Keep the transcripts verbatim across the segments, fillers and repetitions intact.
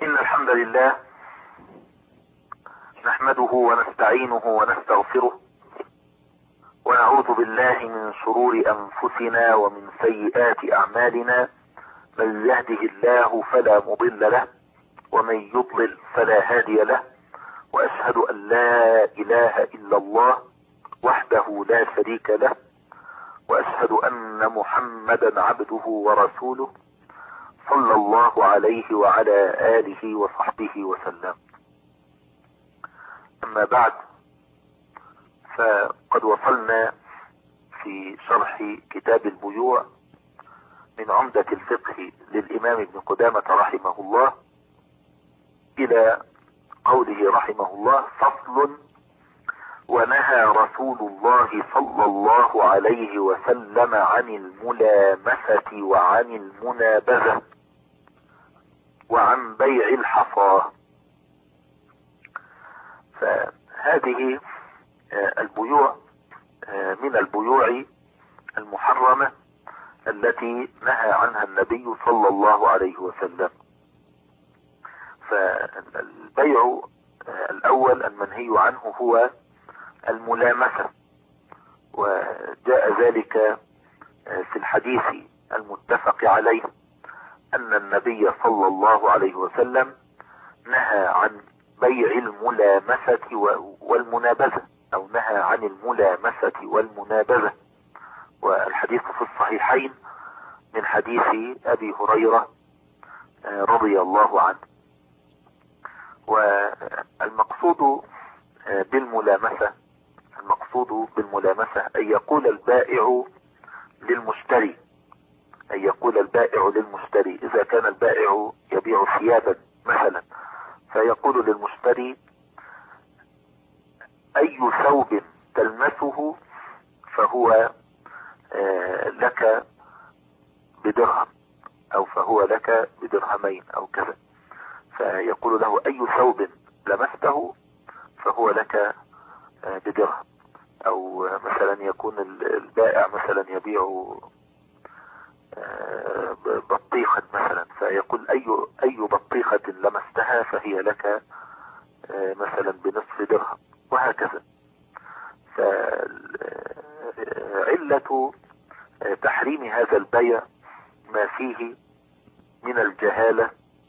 إن الحمد لله نحمده ونستعينه ونستغفره ونعوذ بالله من شرور أنفسنا ومن سيئات أعمالنا. من يهده الله فلا مضل له ومن يضلل فلا هادي له، وأشهد أن لا إله إلا الله وحده لا شريك له، وأشهد أن محمدا عبده ورسوله صلى الله عليه وعلى آله وصحبه وسلم. أما بعد، فقد وصلنا في شرح كتاب البيوع من عمدة الفقه للإمام ابن قدامة رحمه الله إلى قوله رحمه الله: فصل: ونهى رسول الله صلى الله عليه وسلم عن الملامسة وعن المنابذة وعن بيع الحصى. فهذه البيوع من البيوع المحرمة التي نهى عنها النبي صلى الله عليه وسلم. فالبيع الأول المنهي عنه هو الملامسة، وجاء ذلك في الحديث المتفق عليه أن النبي صلى الله عليه وسلم نهى عن بيع الملامسة والمنابذة، أو نهى عن الملامسة والمنابذة. والحديث في الصحيحين من حديث أبي هريرة رضي الله عنه. والمقصود بالملامسة المقصود بالملامسة أن يقول البائع للمشتري أن يقول البائع للمشتري إذا كان البائع يبيع ثيابا مثلا، فيقول للمشتري: أي ثوب تلمسه فهو لك بدرهم، أو فهو لك بدرهمين أو كذا. فيقول له: أي ثوب لمسته فهو لك بدرهم. أو مثلا يكون البائع مثلا يبيع بطيخة مثلا، فيقول: أي أي بطيخة لمستها فهي لك مثلا بنصف درهم، وهكذا. فعلة تحريم هذا البيع ما فيه من الجهالة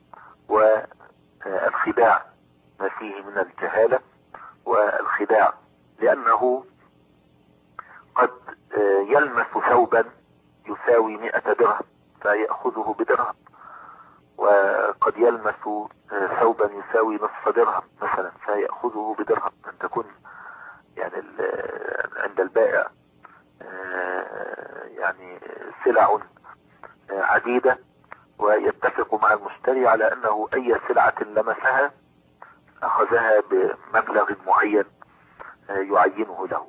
والخداع ما فيه من الجهالة والخداع لأنه قد يلمس ثوبا يساوي مئة درهم فيأخذه بدرهم، وقد يلمس ثوبا يساوي نصف درهم مثلا فيأخذه بدرهم. أن تكون يعني عند البائع يعني سلع عديدة، ويتفق مع المشتري على أنه أي سلعة لمسها أخذها بمبلغ معين يعينه له.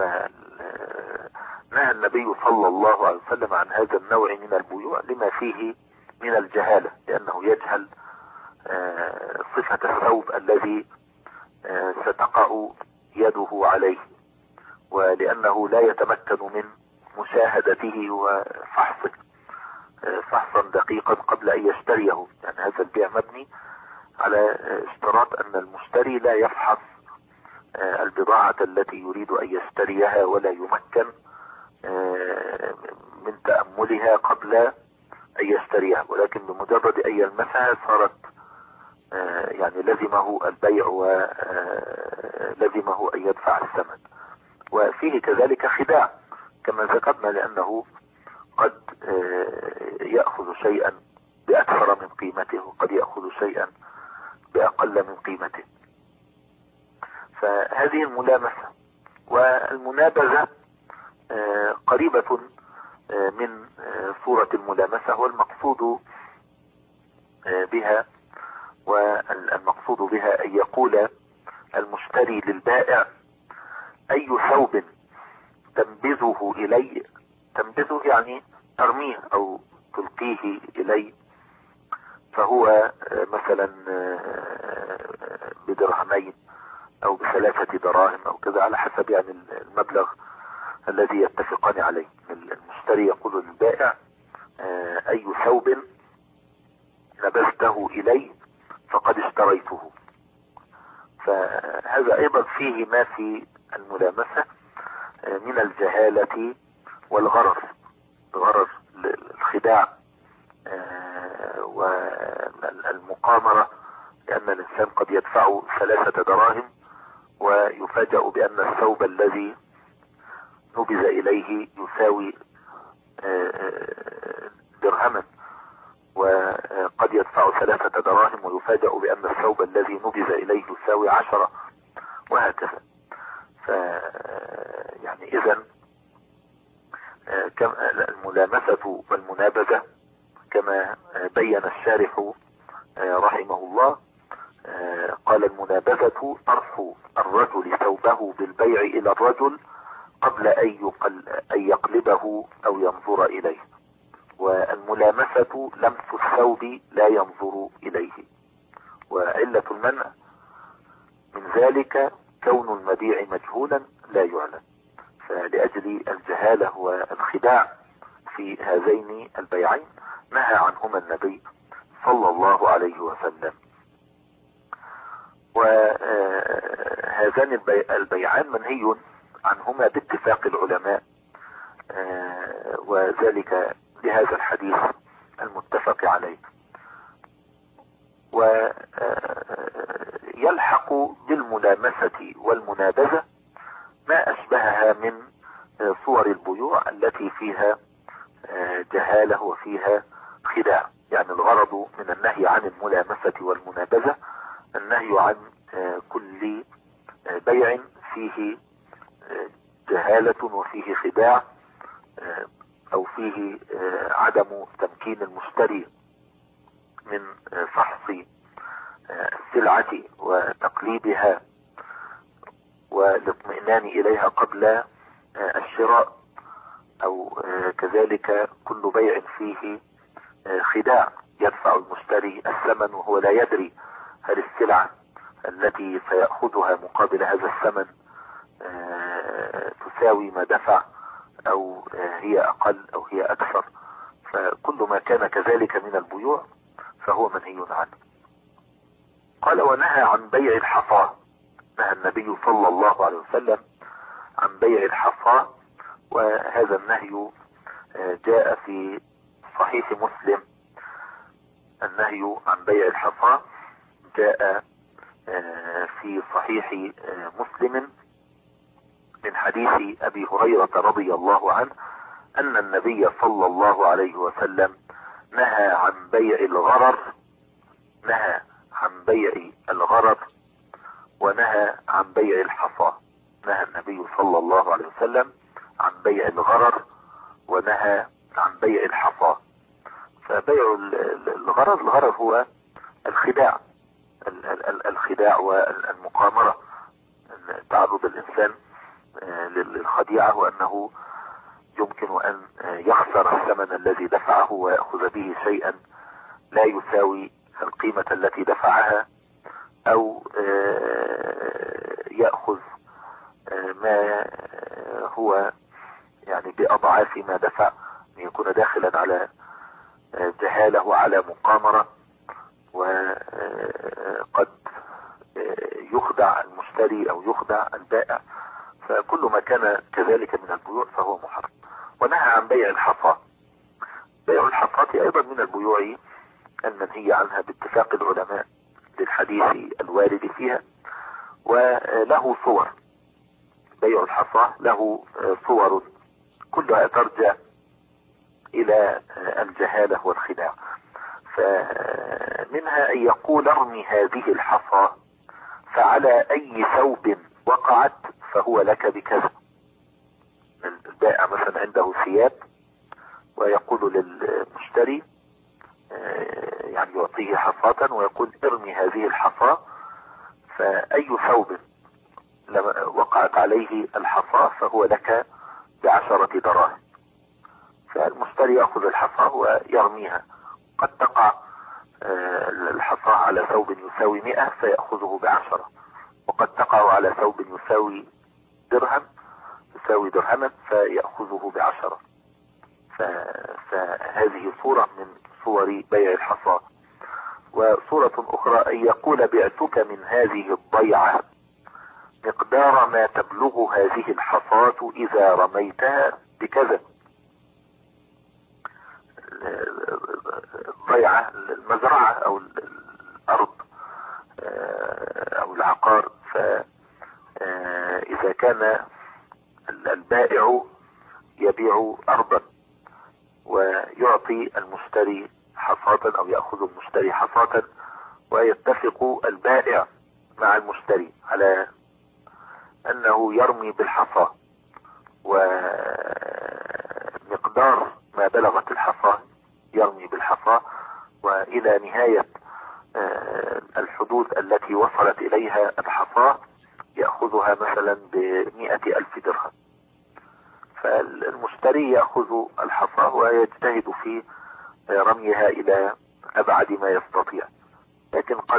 فنهى النبي صلى الله عليه وسلم عن هذا النوع من البيوع لما فيه من الجهالة، لأنه يجهل صفة الثوب الذي ستقع يده عليه، ولأنه لا يتمكن من مشاهدته وفحصه فحصا دقيقا قبل أن يشتريه. يعني هذا البيع مبني على اشتراط أن المشتري لا يفحص البضاعة التي يريد أن يشتريها، ولا يمكن من تأملها قبل أن يشتريها، ولكن بمجرد أن يلمسها صارت يعني لزمه البيع ولزمه أن يدفع الثمن. وفيه كذلك خداع كما ذكرنا، لأنه قد يأخذ شيئا بأكثر من قيمته، وقد يأخذ شيئا بأقل من قيمته. فهذه الملامسة. والمنابذة قريبة من صورة الملامسة، والمقصود بها والمقصود بها أن يقول المشتري للبائع: أي ثوب تنبذه إلي. تنبذه يعني ترميه أو تلقيه إلي، فهو مثلا بدرهمين أو بثلاثة دراهم أو كذا، على حسب يعني المبلغ الذي يتفقان عليه. المشتري يقول للبائع: أي ثوب نبذته إلي فقد اشتريته. فهذا ايضا فيه ما في الملامسة من الجهالة والغرر، غرر الخداع والمقامرة، لأن الإنسان قد يدفع ثلاثة دراهم ويفاجأ بأن الثوب الذي نبذ إليه يساوي درهما، وقد يدفع ثلاثة دراهم ويفاجأ بأن الثوب الذي نبذ إليه يساوي عشرة، وهكذا. ف يعني إذن الملامسة والمنابذة كما بين الشارح رحمه الله، قال: المنابذة طرح الرجل ثوبه بالبيع إلى الرجل قبل أن يقلبه أو ينظر إليه، والملامسة لمس الثوب لا ينظر إليه. وعلة المنع من ذلك كون المبيع مجهولا لا يعلم، فلأجل الجهالة والخداع في هذين البيعين نهى عنهما النبي صلى الله عليه وسلم. وهذان البيعان منهي عنهما باتفاق العلماء، وذلك لهذا الحديث المتفق عليه. ويلحق بالملامسة والمنابذة ما أشبهها من صور البيوع التي فيها جهالة وفيها خداع. يعني الغرض من النهي عن الملامسة والمنابذة النهي عن كل بيع فيه جهالة وفيه خداع، أو فيه عدم تمكين المشتري من فحص السلعة وتقليبها والاطمئنان إليها قبل الشراء، أو كذلك كل بيع فيه خداع يدفع المشتري الثمن وهو لا يدري هل السلعة التي سيأخذها مقابل هذا الثمن تساوي ما دفع أو هي أقل أو هي أكثر. فكل ما كان كذلك من البيوع فهو منهي عنه. قال: ونهى عن بيع الحصى. نهى النبي صلى الله عليه وسلم عن بيع الحصى، وهذا النهي جاء في صحيح مسلم. النهي عن بيع الحصى جاء في صحيح مسلم من حديث أبي هريرة رضي الله عنه أن النبي صلى الله عليه وسلم نهى عن بيع الغرر، نهى عن بيع الغرر ونهى عن بيع الحصى. نهى النبي صلى الله عليه وسلم عن بيع الغرر ونهى عن بيع الحصى. فبيع الغرر، الغرر هو الخداع، الخداع والمقامرة، تعرض الإنسان للخديعة، وأنه يمكن أن يخسر الثمن الذي دفعه ويأخذ به شيئا لا يساوي القيمة التي دفعها، أو يأخذ ما هو يعني بأضعاف ما دفع، يكون داخلا على جهالة وعلى مقامرة، وقد يخدع المشتري أو يخدع البائع. فكل ما كان كذلك من البيوع فهو محرم. ونهى عن بيع الحصى. بيع الحصاة أيضا من البيوع المنهي عنها باتفاق العلماء للحديث الوارد فيها، وله صور. بيع الحصى له صور كلها ترجع إلى الجهالة والخداع. فمنها أن يقول: ارمي هذه الحصى فعلى أي ثوب وقعت فهو لك بكذا. البائع مثلا عنده ثياب ويقول للمشتري، يعني يعطيه حصاة ويقول: ارمي هذه الحصى، فأي ثوب وقعت عليه الحصى فهو لك بعشرة دراهم. فالمشتري يأخذ الحصى ويرميها، قد تقع الحصى على ثوب يساوي مئة فيأخذه بعشرة، وقد تقع على ثوب يساوي درهم يساوي درهما فيأخذه بعشرة. فهذه صورة من صور بيع الحصى. وصورة أخرى أن يقول بعتك من هذه الضيعة مقدار ما تبلغ هذه الحصاة إذا رميتها بكذا. الضيعة المزرعة أو الأرض أو العقار، فإذا كان البائع يبيع أرضا ويعطي المشتري حصاة أو يأخذ المشتري حصاة، ويتفق البائع مع المشتري على أنه يرمي بالحصى، ومقدار ما بلغت الحصى يرمي بالحصى، وإلى نهاية الحدود التي وصلت إليها الحصى يأخذها مثلا بمئة ألف درهم. فالمشتري يأخذ الحصى ويجتهد في رميها إلى أبعد ما يستطيع، لكن قد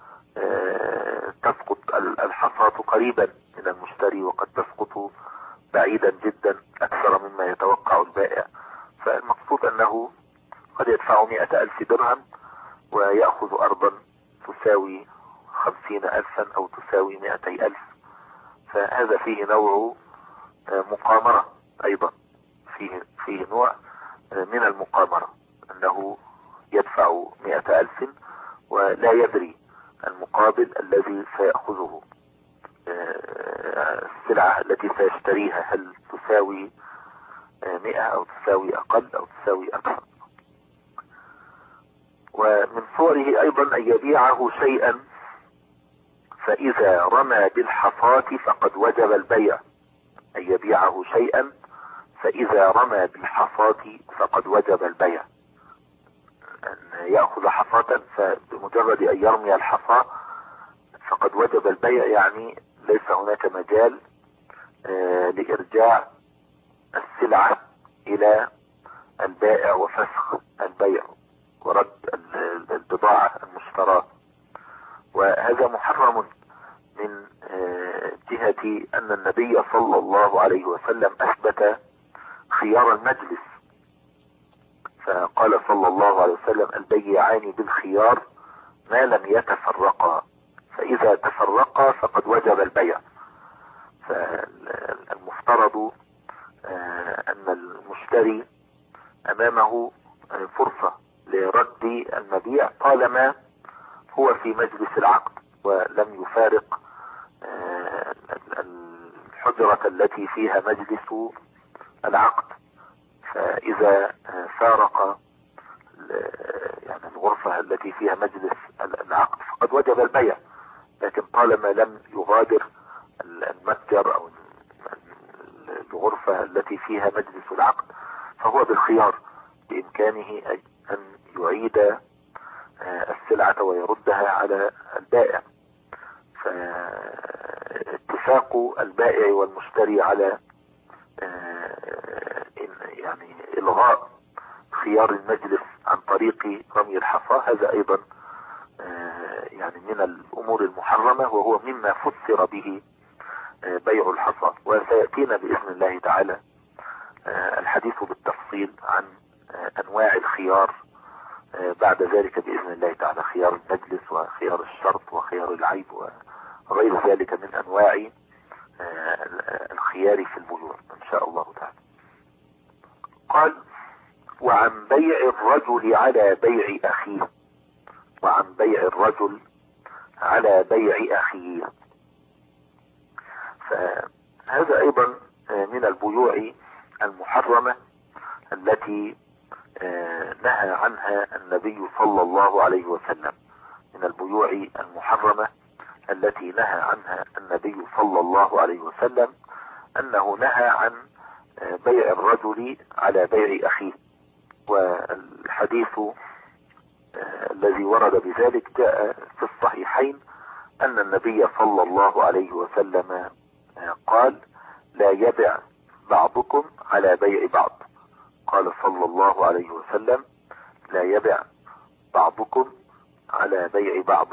تسقط الحصاة قريبا من المشتري وقد تسقط بعيدا جدا أكثر مما يتوقع البائع. فالمقصود أنه قد يدفع مئة ألف درهم ويأخذ أرضا تساوي خمسين ألفا أو تساوي مئتي ألف، فهذا فيه نوع مقامرة أيضا، فيه, فيه نوع من المقامرة، أنه يدفع مئة ألف ولا يدري المقابل الذي سيأخذه. السلعة التي سيشتريها هل تساوي مئة أو تساوي أقل أو تساوي أكثر. ومن صوره أيضا أن يبيعه شيئا فإذا رمى بالحصاة فقد وجب البيع، أن يبيعه شيئا فإذا رمى بالحصاة فقد وجب البيع، أن يأخذ حصاة فبمجرد أن يرمي الحصاة فقد وجب البيع، يعني ليس هناك مجال آه لإرجاع السلعة إلى البائع وفسخ البيع ورد البضاعة المشتراة. وهذا محرم من آه جهة أن النبي صلى الله عليه وسلم أثبت خيار المجلس، فقال صلى الله عليه وسلم البيعان بالخيار ما لم يتفرقا، فإذا تفرقا فقد وجب البيع. فالمفترض أن المشتري أمامه فرصة لرد المبيع طالما هو في مجلس العقد ولم يفارق الحجرة التي فيها مجلس العقد. فإذا فارق يعني الغرفة التي فيها مجلس العقد فقد وجب البيع، لكن طالما لم يغادر المتجر أو الغرفة التي فيها مجلس العقد فهو بالخيار، بإمكانه أن يعيد السلعة ويردها على البائع. فاتفاق البائع والمشتري على يعني إلغاء خيار المجلس عن طريق رمي الحصى هذا أيضا يعني من الأمور المحرمة، وهو مما فسر به بيع الحصى. وسيأتينا بإذن الله تعالى الحديث بالتفصيل عن أنواع الخيار بعد ذلك بإذن الله تعالى، خيار المجلس وخيار الشرط وخيار العيب وغير ذلك من أنواع الخيار في البيوع إن شاء الله تعالى. قال وعن بيع الرجل على بيع أخيه، وعن بيع الرجل على بيع أخيه، فهذا أيضا من البيوع المحرمة التي نهى عنها النبي صلى الله عليه وسلم، من البيوع المحرمة التي نهى عنها النبي صلى الله عليه وسلم أنه نهى عن بيع الرجل على بيع أخيه. والحديث الذي ورد بذلك جاء في الصحيحين أن النبي صلى الله عليه وسلم قال لا يبع بعضكم على بيع بعض، قال صلى الله عليه وسلم لا يبع بعضكم على بيع بعض.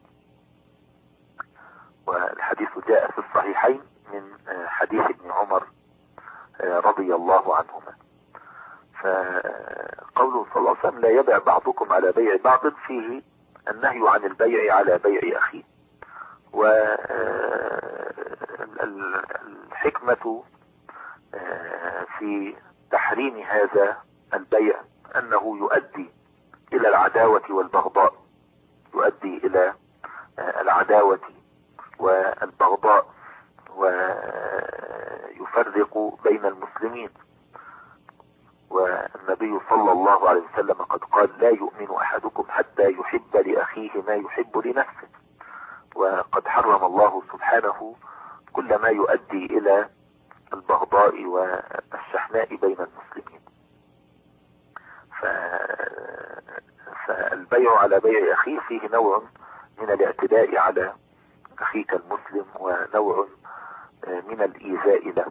والحديث جاء في الصحيحين من حديث ابن عمر رضي الله عنهما. فقوله صلى الله عليه وسلم لا يبع بعضكم على بيع بعض فيه النهي عن البيع على بيع أخيه. والحكمة في تحريم هذا البيع أنه يؤدي إلى العداوة والبغضاء، يؤدي إلى العداوة والبغضاء ويفرق بين المسلمين. والنبي صلى الله عليه وسلم قد قال: لا يؤمن أحدكم حتى يحب لأخيه ما يحب لنفسه. وقد حرم الله سبحانه كل ما يؤدي إلى البغضاء والشحناء بين المسلمين. ف... فالبيع على بيع أخيه فيه نوع من الاعتداء على أخيك المسلم ونوع من الإيذاء له.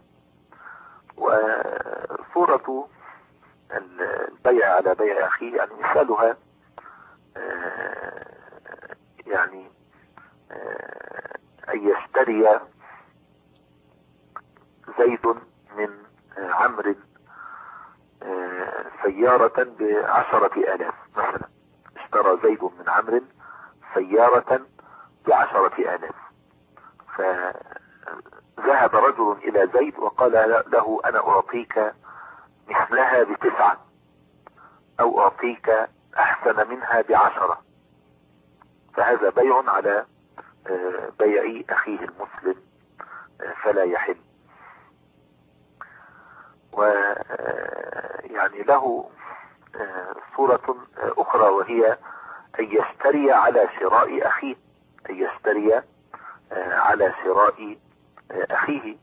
وصورة البيع على بيع أخيه يعني مثالها يعني أن يشتري زيد من عمرو سيارة بعشرة آلاف مثلا، اشترى زيد من عمرو سيارة بعشرة آلاف، فذهب رجل إلى زيد وقال له: أنا أعطيك مثلها بتسعة، أو أعطيك أحسن منها بعشرة. فهذا بيع على بيع أخيه المسلم فلا يحل. ويعني له صورة أخرى وهي أن يشتري على شراء أخيه، أن يشتري على شراء أخيه،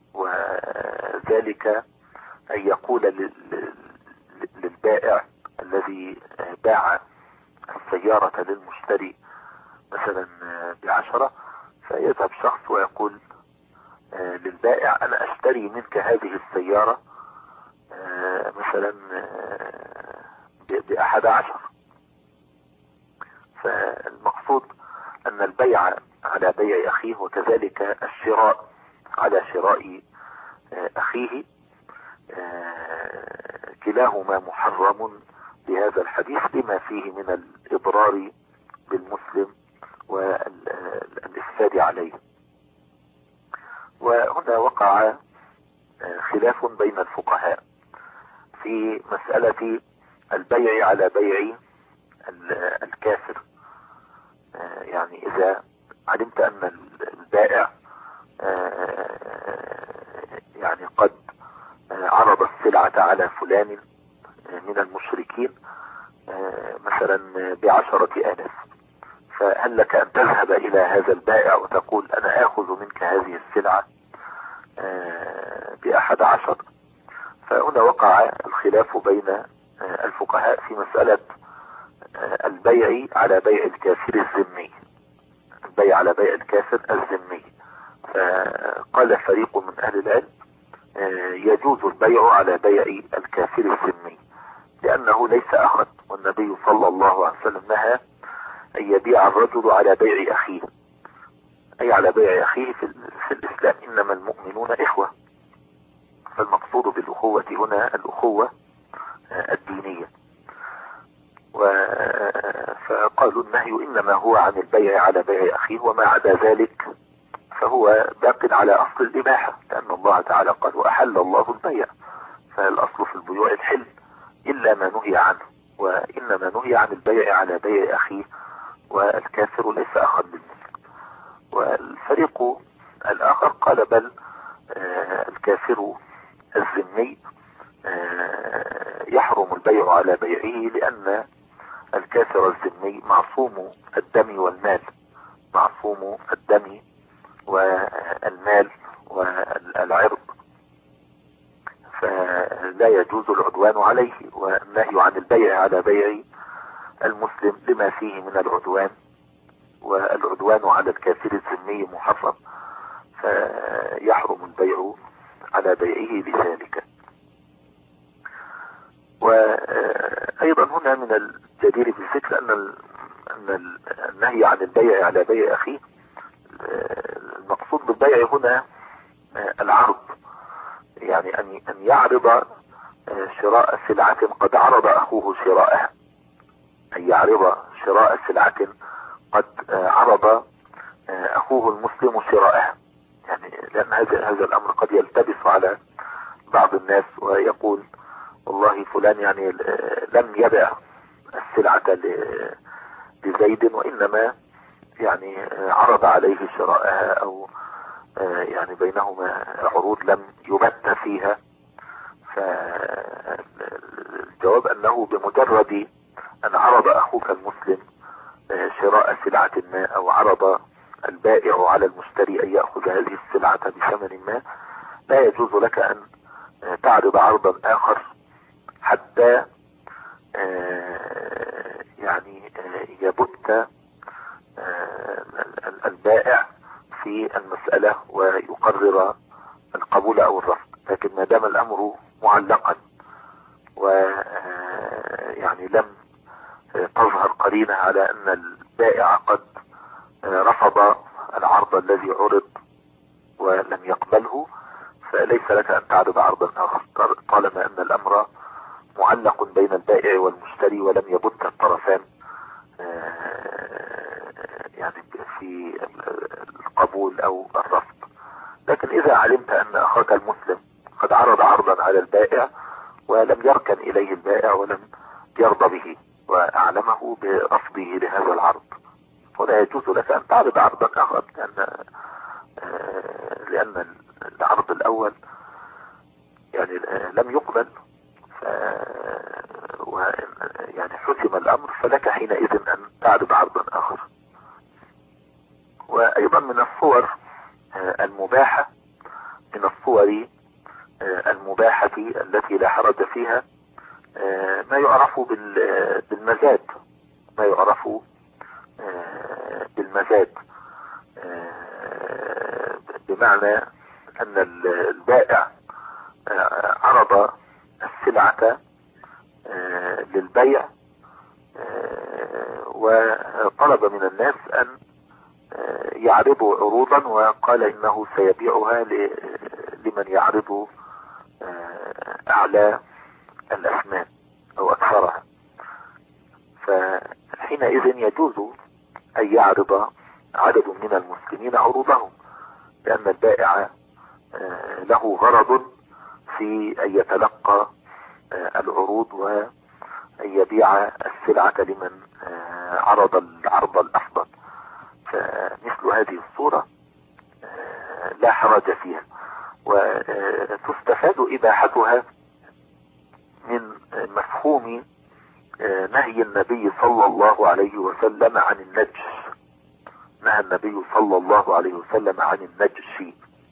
وذلك أن يقول للبائع الذي باع السيارة للمشتري مثلا بعشرة، فيذهب شخص ويقول للبائع: أنا أشتري منك هذه السيارة مثلا بأحد عشر. فالمقصود أن البيع على بيع أخيه وكذلك الشراء على شراء أخيه كلاهما محرم بهذا الحديث لما فيه من الإضرار بالمسلم والإفساد عليه. وهنا وقع خلاف بين الفقهاء في مسألة البيع على بيع الكافر. يعني إذا علمت أن البائع يعني قد عرض السلعة على فلان من المشركين مثلا بعشرة آلاف، فهل لك أن تذهب إلى هذا البائع وتقول: أنا آخذ منك هذه السلعة بأحد عشر؟ فهنا وقع الخلاف بين الفقهاء في مسألة البيع على بيع الكافر الذمي، البيع على بيع الكافر الذمي. فقال فريق من أهل العلم: يجوز البيع على بيع الكافر الذمي لأنه ليس أخا، والنبي صلى الله عليه وسلم نهى أن يبيع الرجل على بيع أخيه، أي على بيع أخيه في, في الإسلام إنما المؤمنون إخوة. فالمقصود بالأخوة هنا الأخوة الدينية. فقالوا النهي إنما هو عن البيع على بيع أخيه، وما عدا ذلك فهو باق على أصل الإباحة، لأن الله تعالى قال: وأحل الله البيع. فالأصل في البيوع الحل إلا ما نهي عنه، وإنما نهي عن البيع على بيع أخيه، والكافر ليس أخا بالمسلم. والفريق الآخر قال: بل الكافر الذمي يحرم البيع على بيعه، لأن الكافر الذمي معصوم الدم والمال، معصوم الدم والمال والعرض، فلا يجوز العدوان عليه. والنهي عن البيع على بيع المسلم لما فيه من العدوان، والعدوان على الكافر الذمي محرم، فيحرم البيع على بيعه بذلك. وأيضا هنا من الجدير بالذكر أن أن النهي عن البيع على بيع أخيه المقصود بالبيع هنا العرض، يعني أن أن يعرض شراء سلعة قد عرض أخوه شراءها، أن يعرض شراء سلعة قد عرض اخوه المسلم شراءها، يعني لان هذا هذا الامر قد يلتبس على بعض الناس ويقول والله فلان يعني لم يبع السلعة لزيد وانما يعني عرض عليه شراءها او يعني بينهما عروض لم يبت فيها. فالجواب انه بمجرد ان عرض اخوك المسلم شراء سلعة ما او عرض البائع على المشتري ان يأخذ هذه السلعة بثمن ما، لا يجوز لك ان تعرض عرضا اخر حتى يعني يبت البائع في المسألة ويقرر القبول او الرفض. لكن ما دام الامر معلقا ويعني لم تظهر قرينة على ان البائع قد رفض العرض الذي عرض ولم يقبله، فليس لك ان تعرض عرضا اخر طالما ان الامر معلق بين البائع والمشتري ولم يبت الطرفان يعني في القبول او الرفض. لكن اذا علمت ان اخاك المسلم قد عرض عرضا على البائع ولم يركن اليه البائع ولم يرضى به واعلمه برفضه لهذا العرض، ولا يجوز لك ان تعرض عرضا اخر، لان لان العرض الاول يعني لم يقبل ف يعني حسم الامر، فلك حينئذ ان تعرض عرضا اخر. وايضا من الصور المباحة من الصور المباحة التي لا حرج فيها ما يعرف بالمزاد ما يعرف بالمزاد بمعنى ان البائع عرض السلعة للبيع وطلب من الناس ان يعرضوا عروضا وقال انه سيبيعها لمن يعرض اعلى الاثمان او اكثرها. فحينئذ يجوز ان يعرض عدد من المسلمين عروضهم، لان البائع له غرض في ان يتلقى العروض وان يبيع السلعة لمن عرض العرض الافضل. فمثل هذه الصورة لا حرج فيها، وتستفاد اباحتها من مفهوم نهي النبي صلى الله عليه وسلم عن النجش. نهى النبي صلى الله عليه وسلم عن النجش،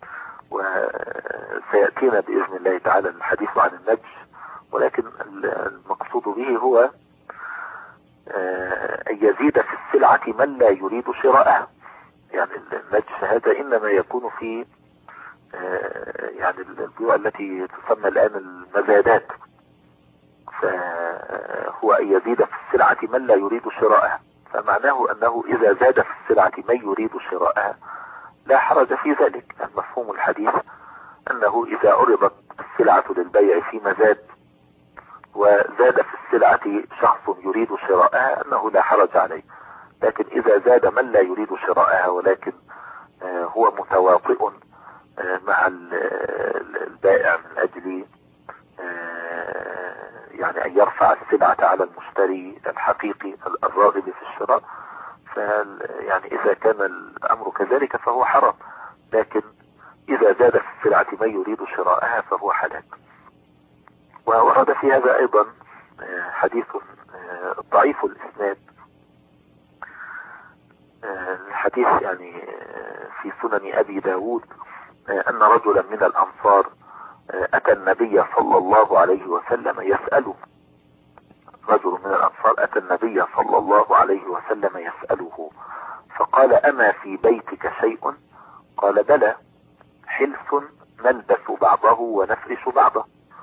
وسيأتينا بإذن الله تعالى الحديث عن النجش، ولكن المقصود به هو أن يزيد في السلعة من لا يريد شراءها. يعني النجش هذا إنما يكون في يعني البيوع التي تسمى الآن المزادات، فهو أن يزيد في السلعة من لا يريد شراءها، فمعناه أنه إذا زاد في السلعة من يريد شراءها لا حرج في ذلك. المفهوم الحديث أنه إذا عرضت السلعة للبيع في مزاد وزاد في السلعة شخص يريد شراءها أنه لا حرج عليه. لكن إذا زاد من لا يريد شراءها ولكن هو متواطئ مع البائع من أجل يعني أن يرفع السلعة على المشتري الحقيقي الراغب في الشراء، فيعني إذا كان الأمر كذلك فهو حرام. لكن إذا زاد في السلعة من يريد شراءها فهو حلال. وورد في هذا أيضا حديث ضعيف الإسناد، الحديث يعني في سنن أبي داود، أن رجلا من الأنصار أتى النبي صلى الله عليه وسلم يسأله. رجل من الأنصار أتى النبي صلى الله عليه وسلم يسأله فقال: أما في بيتك شيء؟ قال: بلى، حلف نلبس بعضه ونفرش بعضه.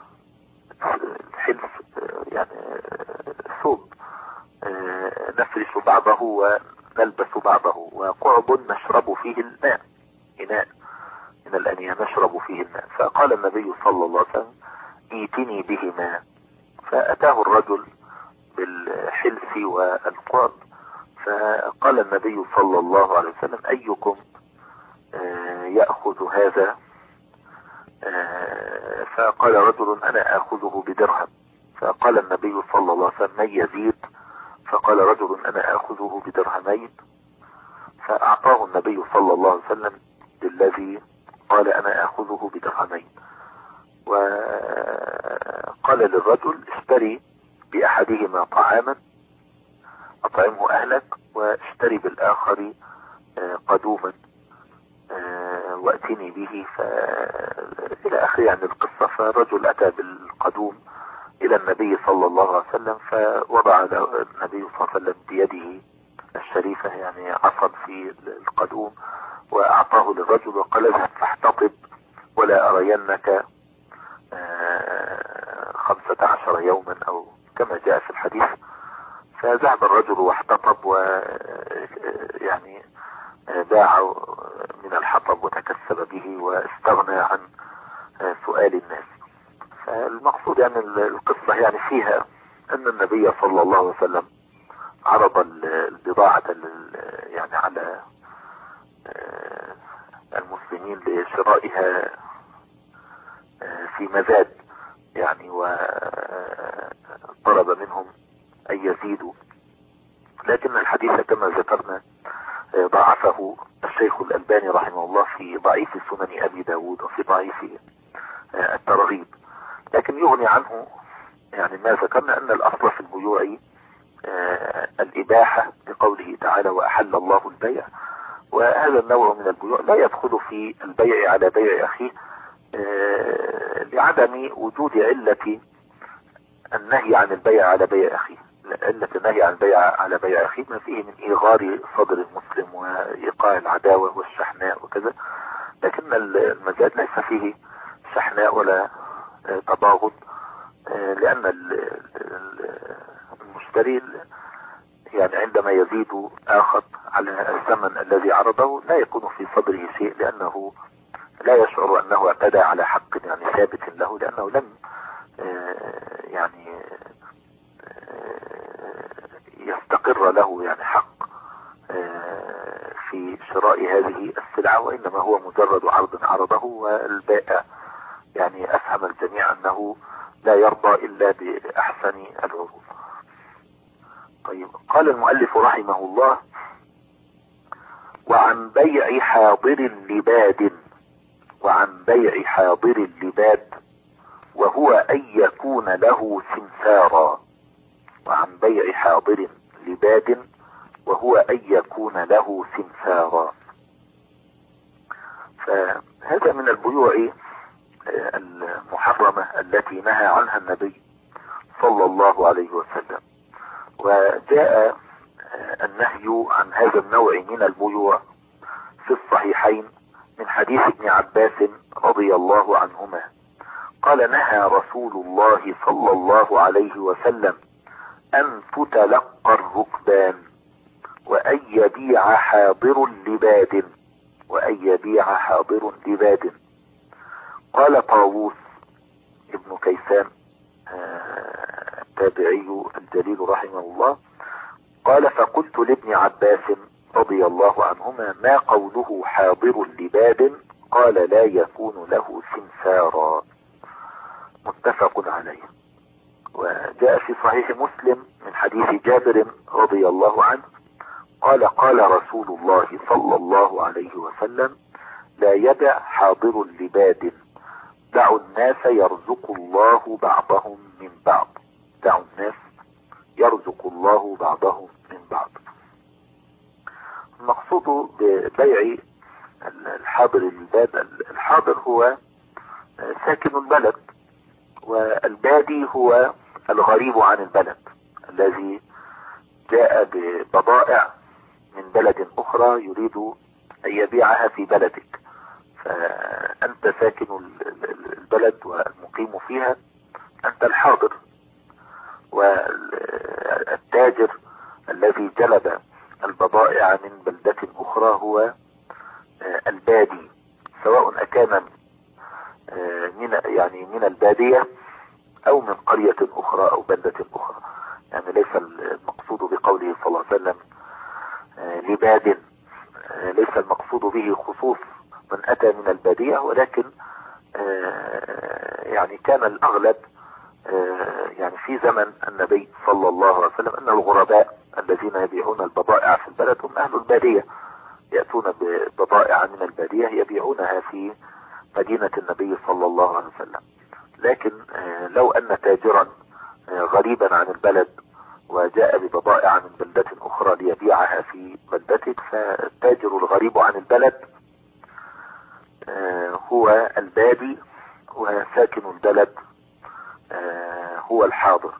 الحلف يعني ثوب نفرش بعضه ونلبس بعضه، وقعب نشرب فيه الماء، إناء من الأنية نشرب فيه الماء. فقال النبي صلى الله عليه وسلم: ائتني بهما. فأتاه الرجل بالحلف والقعب فقال النبي صلى الله عليه وسلم أيكم يأخذ هذا؟ فقال رجل أنا أخذه بدرهم. فقال النبي صلى الله عليه وسلم من يزيد؟ فقال رجل أنا أخذه بدرهمين. فأعطاه النبي صلى الله عليه وسلم للذي قال أنا أخذه بدرهمين، وقال للرجل اشتري بأحدهما طعاما أطعمه أهلك، واشتري بالآخر قدوما وأتني به. إلى آخر يعني القصة. فالرجل أتى بالقدوم إلى النبي صلى الله عليه وسلم، فوضع النبي صلى الله عليه وسلم بيده الشريفة يعني عصا في القدوم وأعطاه للرجل وقال اذهب فاحتطب ولا أرينك خمسة عشر يوما أو كما جاء في الحديث. فذهب الرجل واحتطب ويعني باع من الحطب وتكسب به واستغنى عن سؤال الناس. فالمقصود يعني القصة يعني فيها أن النبي صلى الله عليه وسلم عرض البضاعة يعني على المسلمين لشرائها في مزاد يعني، وطلب منهم أن يزيدوا، لكن الحديث كما ذكرنا ضعفه الشيخ الألباني رحمه الله في ضعيف سنن أبي داود وفي ضعيف الترغيب. لكن يغني عنه يعني ما ذكرنا أن الأصل في البيوع الإباحة لقوله تعالى وأحل الله البيع، وهذا النوع من البيوع لا يدخل في البيع على بيع أخيه لعدم وجود علة النهي عن البيع على بيع أخيه. علة النهي عن البيع على بيع أخيه ما فيه من إيغار صدر المسلم وإيقاع العداوة والشحناء وكذا، لكن المزاد ليس فيه شحناء ولا تباغض، لأن المشتري يعني عندما يزيد آخر على الثمن الذي عرضه لا يكون في صدره شيء، لأنه لا يشعر أنه اعتدى على حق يعني ثابت له، لأنه لم يعني يستقر له يعني حق في شراء هذه السلعة، وإنما هو مجرد عرض عرضه، والبائع يعني أفهم الجميع أنه لا يرضى إلا بأحسن العروض. طيب، قال المؤلف رحمه الله وعن بيع حاضر لباد وعن بيع حاضر لباد وهو أن يكون له سمسارا. وعن بيع حاضر لباد وهو أن يكون له سمسارا. فهذا من البيوع المحرمة التي نهى عنها النبي صلى الله عليه وسلم. وجاء النهي عن هذا النوع من البيوع في الصحيحين من حديث ابن عباس رضي الله عنهما قال نهى رسول الله صلى الله عليه وسلم أن تتلقى الركبان وأن يبيع حاضر لباد وأن يبيع حاضر لباد. قال طاووس ابن كيسان التابعي الجليل رحمه الله قال فقلت لابن عباس رضي الله عنهما ما قوله حاضر لباد؟ قال لا يكون له سمسارا. متفق عليه. وجاء في صحيح مسلم من حديث جابر رضي الله عنه قال قال رسول الله صلى الله عليه وسلم لا يبع حاضر لباد دعوا الناس يرزق الله بعضهم من بعض. دعوا الناس يرزق الله بعضهم من بعض. المقصود ببيع الحاضر للباد، الحاضر هو ساكن البلد، والبادي هو الغريب عن البلد الذي جاء ببضائع من بلد أخرى يريد أن يبيعها في بلدك، فأنت ساكن البلد والمقيم فيها أنت الحاضر، والتاجر الذي جلب البضائع من بلدة أخرى هو البادي، سواء أكان من يعني من البادية أو من قرية أخرى أو بلدة أخرى. يعني ليس المقصود بقوله صلى الله عليه وسلم لباد، ليس المقصود به خصوص من أتى من البادية، ولكن يعني كان الأغلب يعني في زمن النبي صلى الله عليه وسلم أن الغرباء الذين يبيعون البضائع في البلد هم أهل البادية، يأتون ببضائع من البادية يبيعونها في مدينة النبي صلى الله عليه وسلم. لكن لو أن تاجرا غريبا عن البلد وجاء ببضائع من بلدة أخرى ليبيعها في بلدتك، فالتاجر الغريب عن البلد هو البادي، وساكن البلد هو الحاضر.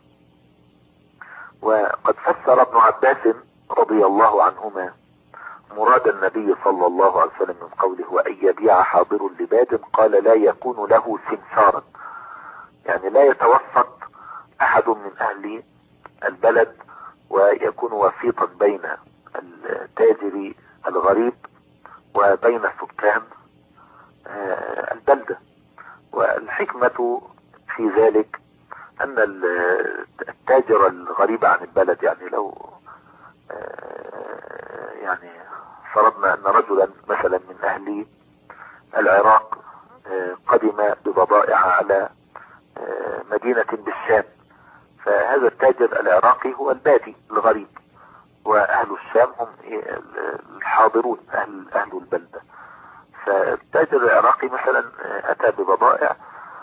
وقد فسر ابن عباس رضي الله عنهما مراد النبي صلى الله عليه وسلم من قوله وأن يبيع حاضر لباد، قال لا يكون له سمسارا، يعني لا يتوسط أحد من أهل البلد ويكون وسيطا بين التاجر الغريب وبين سكان البلدة. والحكمة في ذلك أن التاجر الغريب عن البلد، يعني لو يعني فرضنا أن رجلا مثلا من أهل العراق قدم ببضائع على مدينة بالشام، فهذا التاجر العراقي هو البادي الغريب، وأهل الشام هم الحاضرون أهل, أهل البلدة. فالتاجر العراقي مثلا أتى ببضائع،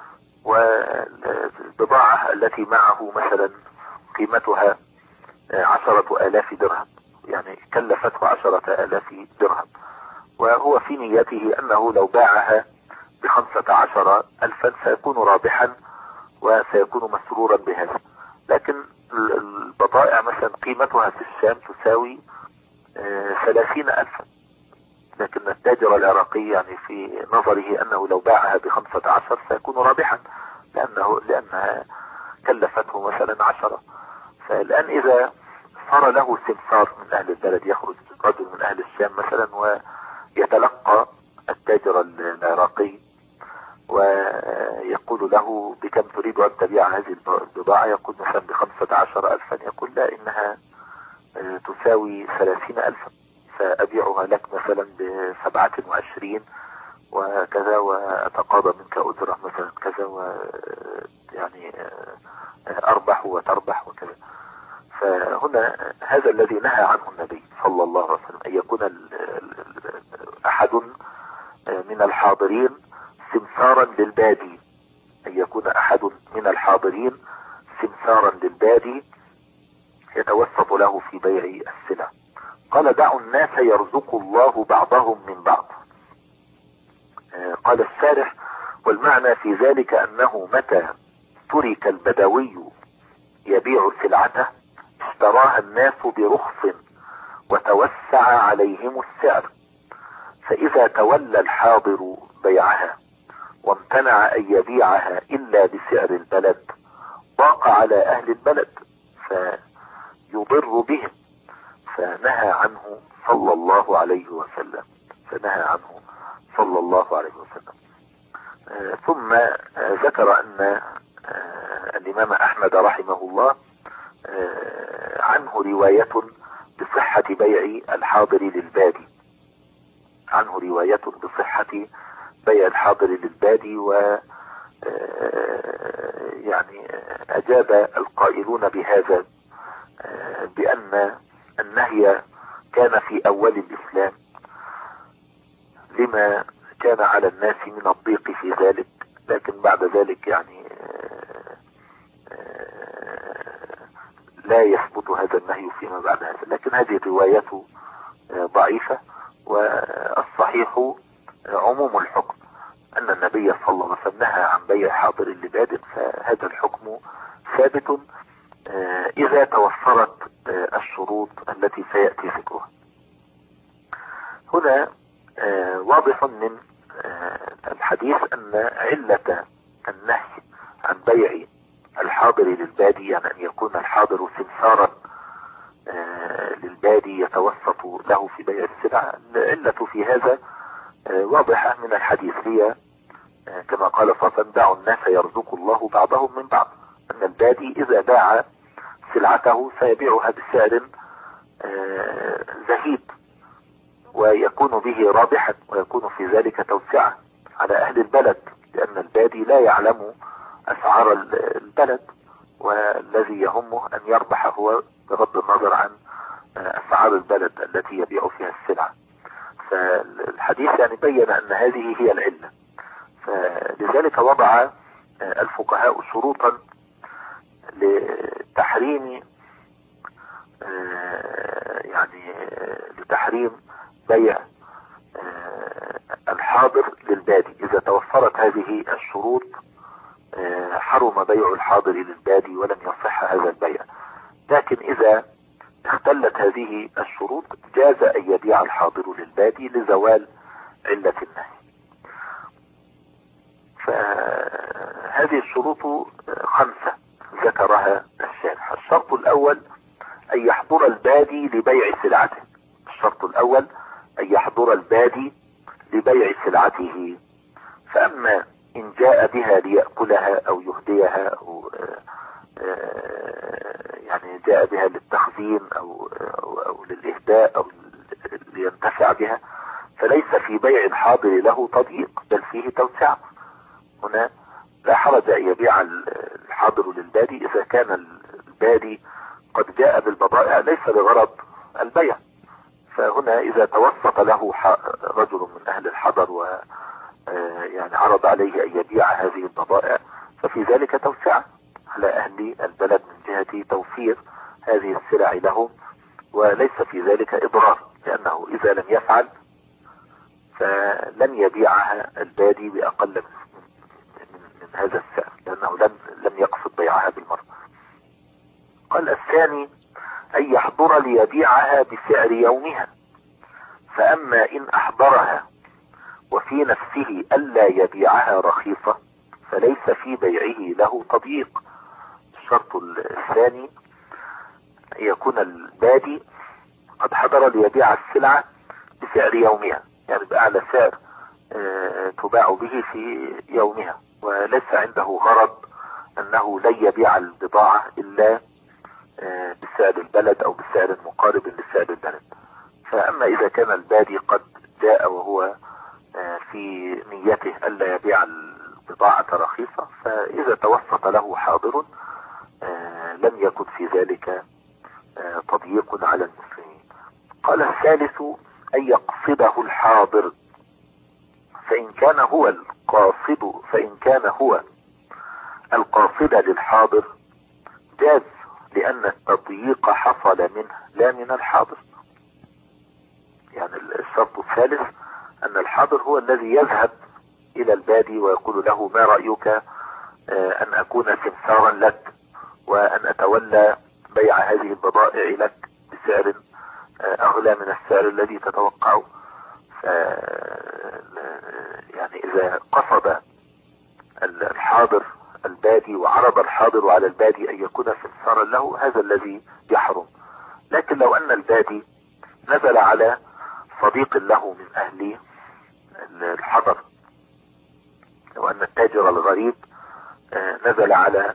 والبضاعة التي معه مثلا قيمتها عشرة آلاف درهم، يعني كلفته عشرة آلاف درهم، وهو في نيته أنه لو باعها بخمسة عشر ألفا سيكون رابحا وسيكون مسرورا بهذا. لكن البضائع مثلا قيمتها في الشام تساوي ثلاثين ألفا، لكن التاجر العراقي يعني في نظره أنه لو باعها بخمسة عشر سيكون رابحا، لأنه لأنها كلفته مثلا عشرة. فالآن إذا صار له سمسار من أهل البلد، يخرج رجل من أهل الشام مثلا ويتلقى التاجر العراقي ويقول له بكم تريد أن تبيع هذه البضاعة، يقول مثلا بخمسة عشر ألفا، يقول لا إنها تساوي ثلاثين ألفا، فأبيعها لك مثلا بسبعة وعشرين وكذا، وأتقاضى منك أجرة مثلا كذا، ويعني أربح وتربح وكذا. فهنا هذا الذي نهى عنه النبي صلى الله عليه وسلم، أن يكون أحد من الحاضرين سمسارا للبادي، أن يكون أحد من الحاضرين سمسارا للبادي يتوسط له في بيع السلع. قال دعوا الناس يرزق الله بعضهم من بعض. قال الشارح والمعنى في ذلك أنه متى ترك البدوي يبيع سلعته اشتراها الناس برخص وتوسع عليهم السعر، فإذا تولى الحاضر بيعها وامتنع أن يبيعها إلا بسعر البلد ضاق على أهل البلد فيضر بهم، فنهى عنه صلى الله عليه وسلم فنهى عنه صلى الله عليه وسلم. آه ثم آه ذكر أن آه الإمام أحمد رحمه الله آه عنه رواية بصحة بيع الحاضر للبادي، عنه رواية بصحة بيع الحاضر للبادي، و يعني أجاب القائلون بهذا بأن النهي كان في أول الإسلام لما كان على الناس من الضيق في ذلك، لكن بعد ذلك يعني لا يثبت هذا النهي فيما بعد هذا. لكن هذه الرواية ضعيفة، والصحيح عموم الحكم أن النبي صلى الله عليه وسلم نهى عن بيع حاضر لباد، فهذا الحكم ثابت إذا توفرت الشروط التي سيأتي ذكرها. هنا واضح من الحديث أن علة النهي عن بيع الحاضر للبادي، يعني أن يكون الحاضر سمسارا للبادي يتوسط له في بيع السلع، العلة في هذا واضحة من الحديث، هي كما قال صلى الله عليه وسلم دعوا الناس يرزق الله بعضهم من بعض، أن البادي إذا باع سلعته سيبيعها بسعر زهيد ويكون به رابحا، ويكون في ذلك توسعة على أهل البلد، لأن البادي لا يعلم أسعار البلد، والذي يهمه أن يربح هو بغض النظر عن أسعار البلد التي يبيع فيها السلعة. فالحديث يعني بين أن هذه هي العلة، فلذلك وضع الفقهاء شروطا لتحريم يعني لتحريم بيع الحاضر للبادي. إذا توفرت هذه الشروط حرم بيع الحاضر للبادي ولم يصح هذا البيع. لكن إذا اختلت هذه الشروط جاز أن يبيع الحاضر للبادي لزوال علة النهي. فهذه الشروط خمسة ذكرها الشارح. الشرط الأول أن يحضر البادي لبيع سلعته. الشرط الأول أن يحضر البادي لبيع سلعته، فأما إن جاء بها ليأكلها أو يهديها أو يعني جاء بها للتخزين أو, أو, أو للإهداء أو لينتفع بها، فليس في بيع الحاضر له تضييق بل فيه توسعة. هنا لا حرج أن يبيع الحاضر للبادي إذا كان البادي قد جاء بالبضائع ليس لغرض البيع. فهنا إذا توسط له رجل من أهل الحضر و يعني عرض عليه أن يبيع هذه البضائع، ففي ذلك توسعة على أهل البلد من جهة توفير هذه السلع لهم، وليس في ذلك إضرار، لأنه إذا لم يفعل فلن يبيعها البادي بأقل من, من, من هذا السعر، لأنه لم, لم يقصد بيعها بالمرة. قال الثاني أن يحضر ليبيعها بسعر يومها، فأما إن أحضرها وفي نفسه ألا يبيعها رخيصة فليس في بيعه له تضييق. الشرط الثاني أن يكون البادي قد حضر ليبيع السلعة بسعر يومها، يعني بأعلى سعر تباع به في يومها، وليس عنده غرض أنه لن يبيع البضاعة إلا بسعر البلد أو بسعر مقارب لسعر البلد. فأما إذا كان البادي قد جاء وهو في نيته ألا يبيع البضاعة رخيصة، فإذا توسط له حاضر لم يكن في ذلك تضييق على المسلمين. قال الثالث أن يقصده الحاضر، فإن كان هو القاصد فإن كان هو القاصد للحاضر جاز، لأن التضييق حصل منه لا من الحاضر. يعني الشرط الثالث أن الحاضر هو الذي يذهب إلى البادي ويقول له ما رأيك أن أكون سمسارا لك وأن أتولى بيع هذه البضائع لك بسعر أغلى من السعر الذي تتوقعه. يعني إذا قصد الحاضر البادي وعرض الحاضر على البادي أن يكون سمسارا له، هذا الذي يحرم. لكن لو أن البادي نزل على صديق له من أهل الحضر، لو أن التاجر الغريب نزل على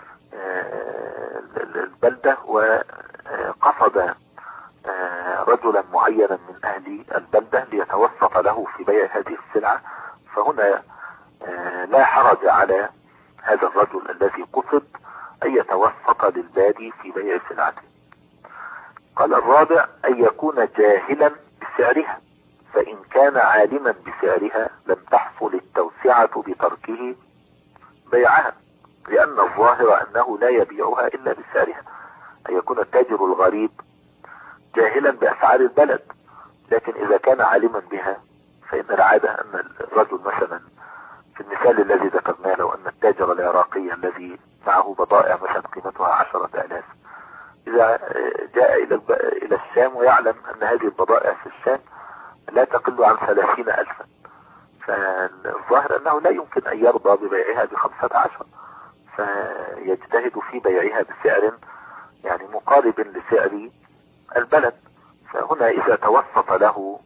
البلدة وقصد رجلا معينا من أهل البلدة ليتوسط له في بيع هذه السلعة، فهنا لا حرج على هذا الرجل الذي قصد أن يتوسط للبادي في بيع سلعته. قال الرابع أن يكون جاهلا بسعرها، فإن كان عالما بسعرها لم تحصل التوسعة بتركه بيعها، لأن الظاهر أنه لا يبيعها إلا بسعرها. أن يكون التاجر الغريب جاهلا بأسعار البلد، لكن إذا كان عالما بها فإن العادة أن الرجل مثلا في المثال الذي ذكرناه، لو أن التاجر العراقي الذي معه بضائع مثلا قيمتها عشرة آلاف إذا جاء إلى إلى الشام ويعلم أن هذه البضائع في الشام لا تقل عن ثلاثين ألفا، فالظاهر أنه لا يمكن أن يرضى ببيعها بخمسة عشر، فيجتهد في بيعها بسعر يعني مقارب لسعر البلد. فهنا إذا توسط له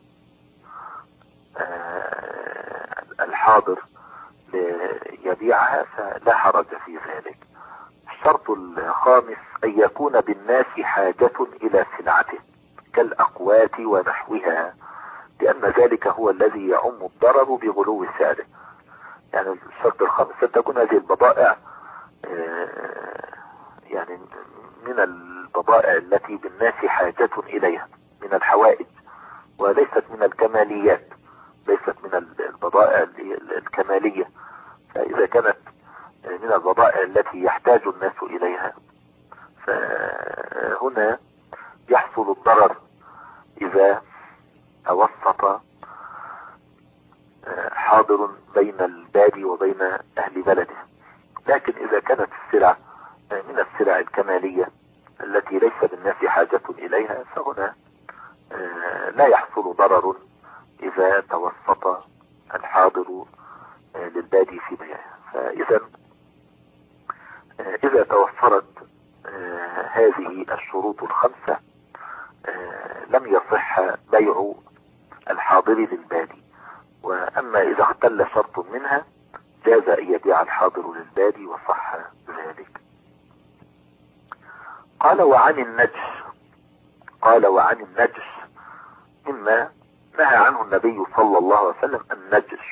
الحاضر ليبيعها فلا حرج في ذلك. الشرط الخامس أن يكون بالناس حاجة إلى سلعته، كالأقوات ونحوها، لأن ذلك هو الذي يعم الضرر بغلو سعره. يعني الشرط الخامس أن تكون هذه البضائع يعني من البضائع التي بالناس حاجة إليها، من الحوائج، وليست من الكماليات، ليست من البضائع الكمالية. فإذا كانت من البضائع التي يحتاج الناس إليها فهنا يحصل الضرر إذا توسط حاضر بين البادي وبين أهل بلده. لكن إذا كانت السلع من السلع الكمالية التي ليس بالناس حاجة إليها فهنا لا يحصل ضرر إذا توسط الحاضر للبادي في بيعها. فإذا إذا توفرت هذه الشروط الخمسة لم يصح بيع الحاضر للبادي. وأما إذا اختل شرط منها جاز أن يبيع الحاضر للبادي وصح ذلك. قال وعن النجش قال وعن النجش مما نهى عنه النبي صلى الله عليه وسلم النجش.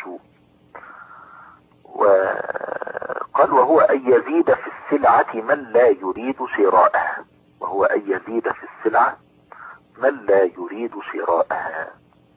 وقال وهو أن يزيد في السلعة من لا يريد شراءها وهو أن يزيد في السلعة من لا يريد شراءها.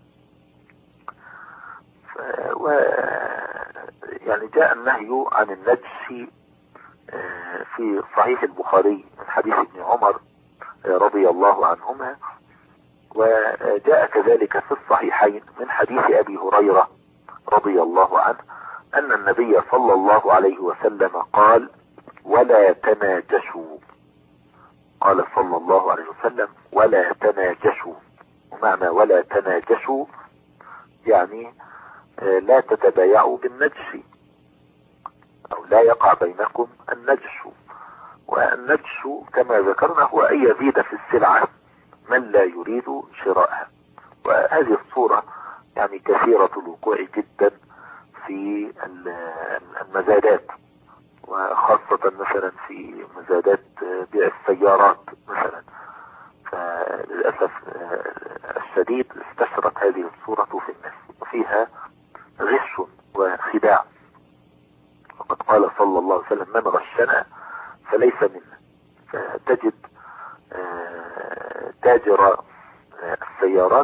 و يعني جاء النهي عن النجش في صحيح البخاري من حديث ابن عمر رضي الله عنهما، وجاء كذلك في الصحيحين من حديث أبي هريرة رضي الله عنه أن النبي صلى الله عليه وسلم قال ولا تناجشوا. قال صلى الله عليه وسلم ولا تناجشوا، ومعنى ولا تناجشوا يعني لا تتبايعوا بالنجش أو لا يقع بينكم النجش. والنجش كما ذكرنا هو أن يزيد في السلعة من لا يريد شراءها. وهذه الصورة يعني كثيرة الوقوع جدا في المزادات، وخاصة مثلا في مزادات بيع السيارات مثلا. فللأسف الشديد استشرت هذه الصورة في الناس وفيها غش وخداع. وقد قال صلى الله عليه وسلم من غشنا فليس منا. فتجد تاجر السيارات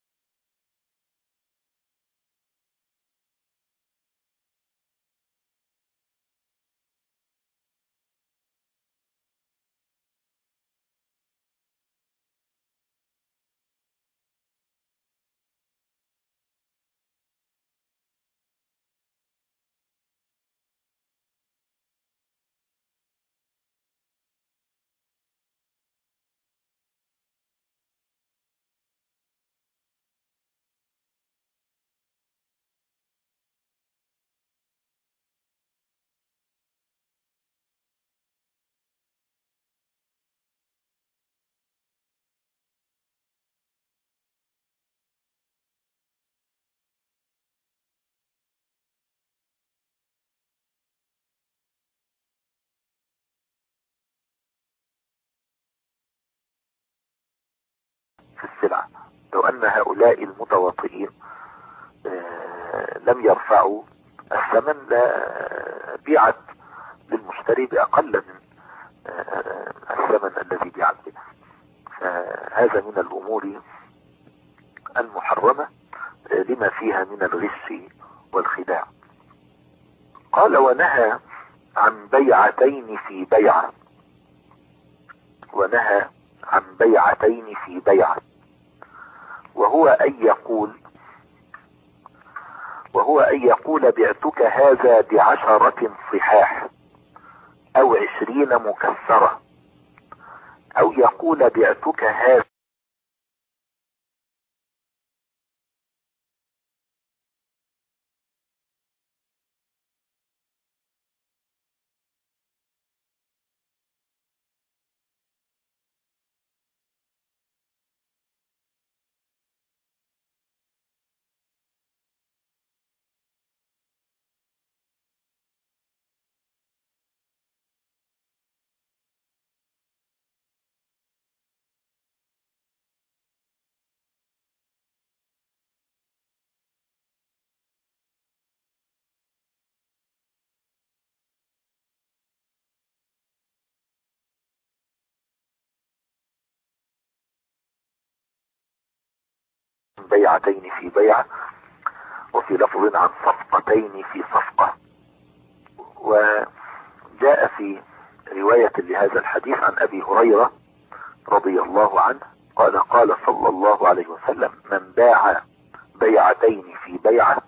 في السلعة. لو أن هؤلاء المتواطئين لم يرفعوا الثمن لبيعت للمشتري بأقل من الثمن الذي بيعت به. فهذا من الأمور المحرمة لما فيها من الغش والخداع. قال ونهى عن بيعتين في بيعة ونهى عن بيعتين في بيعة وهو أن يقول وهو أن يقول بعتك هذا بعشرة صحاح أو عشرين مكسرة، أو يقول بعتك هذا بيعتين في بيعة، وفي لفظ عن صفقتين في صفقة. وجاء في رواية لهذا الحديث عن أبي هريرة رضي الله عنه قال قال صلى الله عليه وسلم: من باع بيعتين في بيعة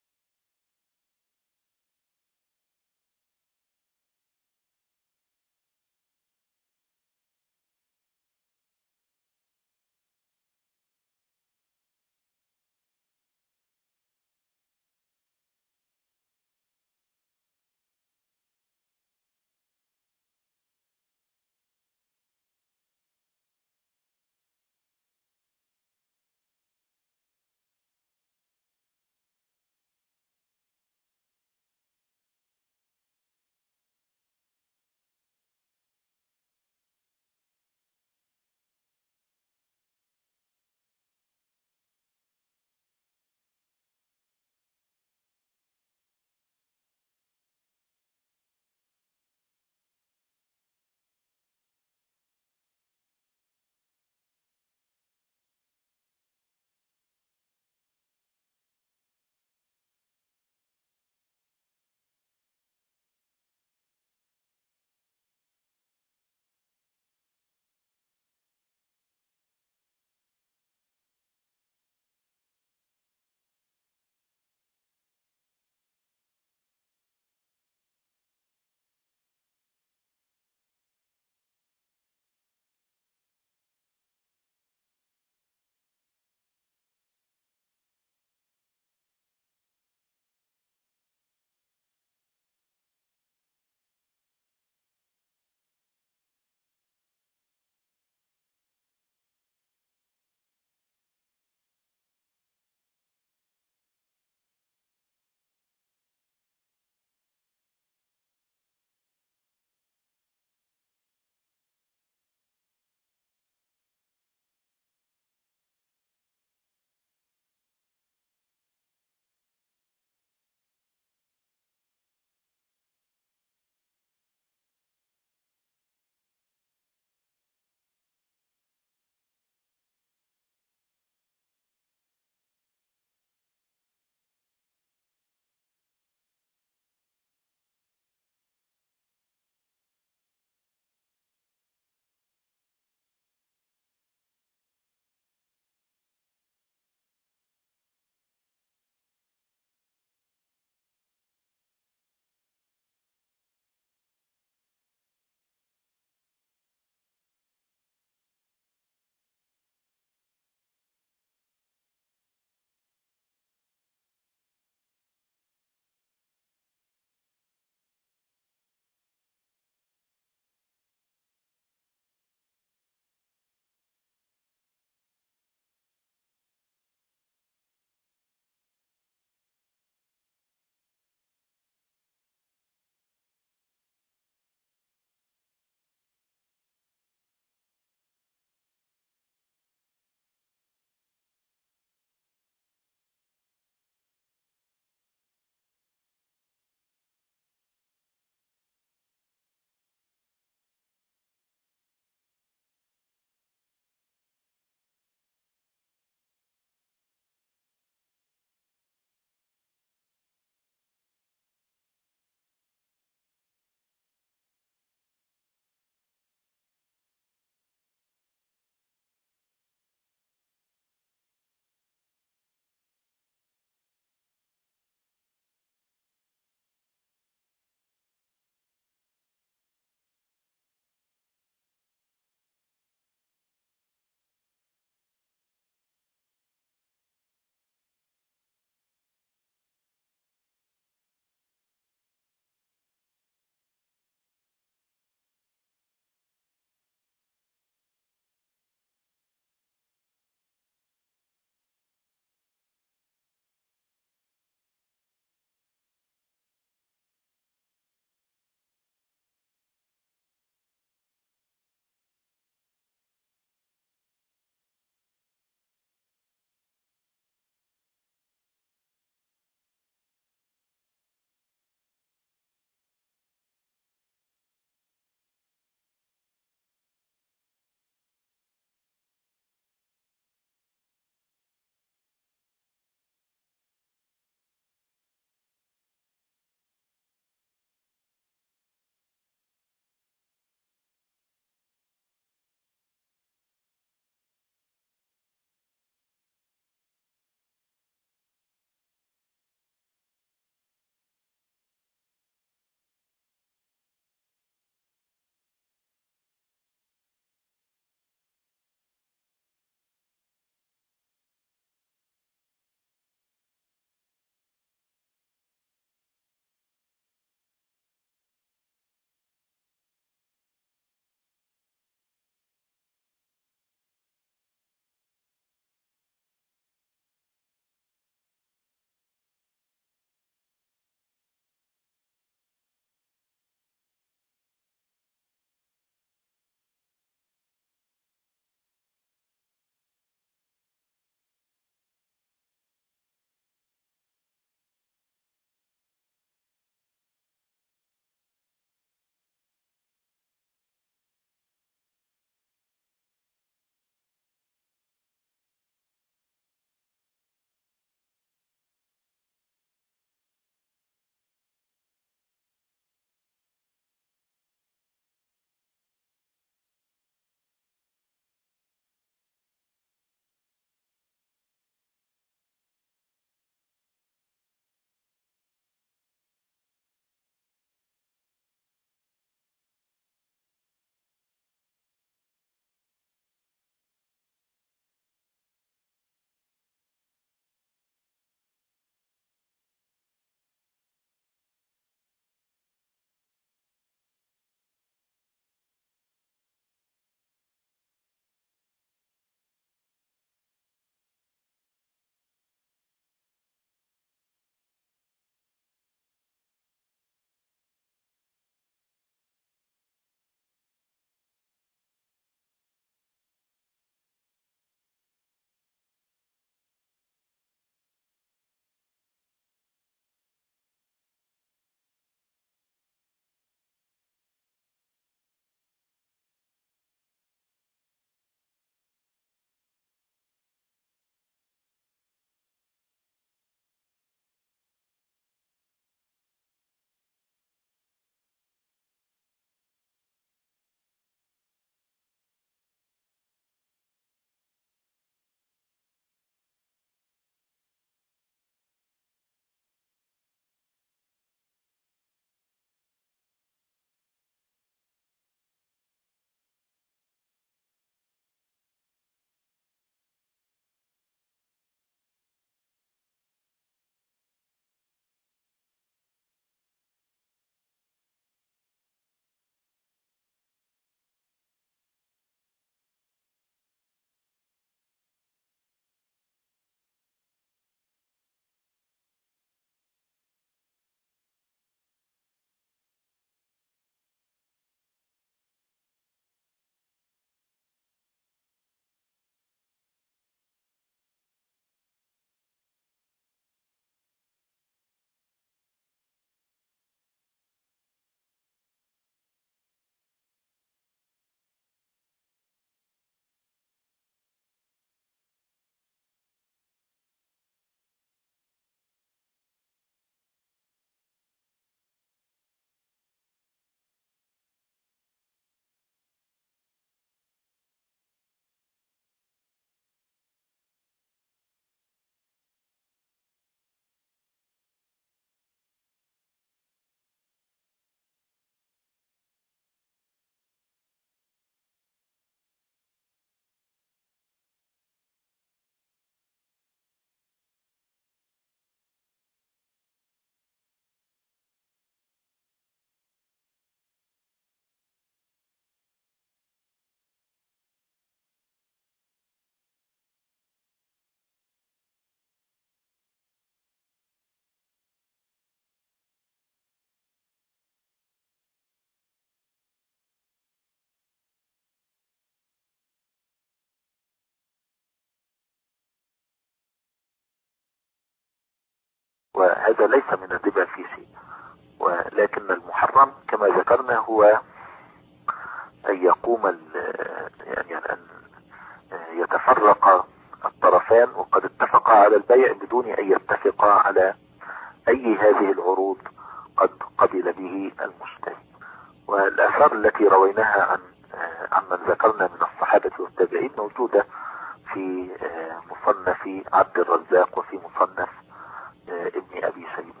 وهذا ليس من الربا في شيء، ولكن المحرم كما ذكرنا هو أن يقوم يعني أن يتفرق الطرفان وقد اتفقا على البيع بدون أن يتفقا على أي هذه العروض قد قبل به المشتري. والآثار التي رويناها عن عمن ذكرنا من الصحابة والتابعين موجودة في مصنف عبد الرزاق وفي مصنف ابن أبي شيبة.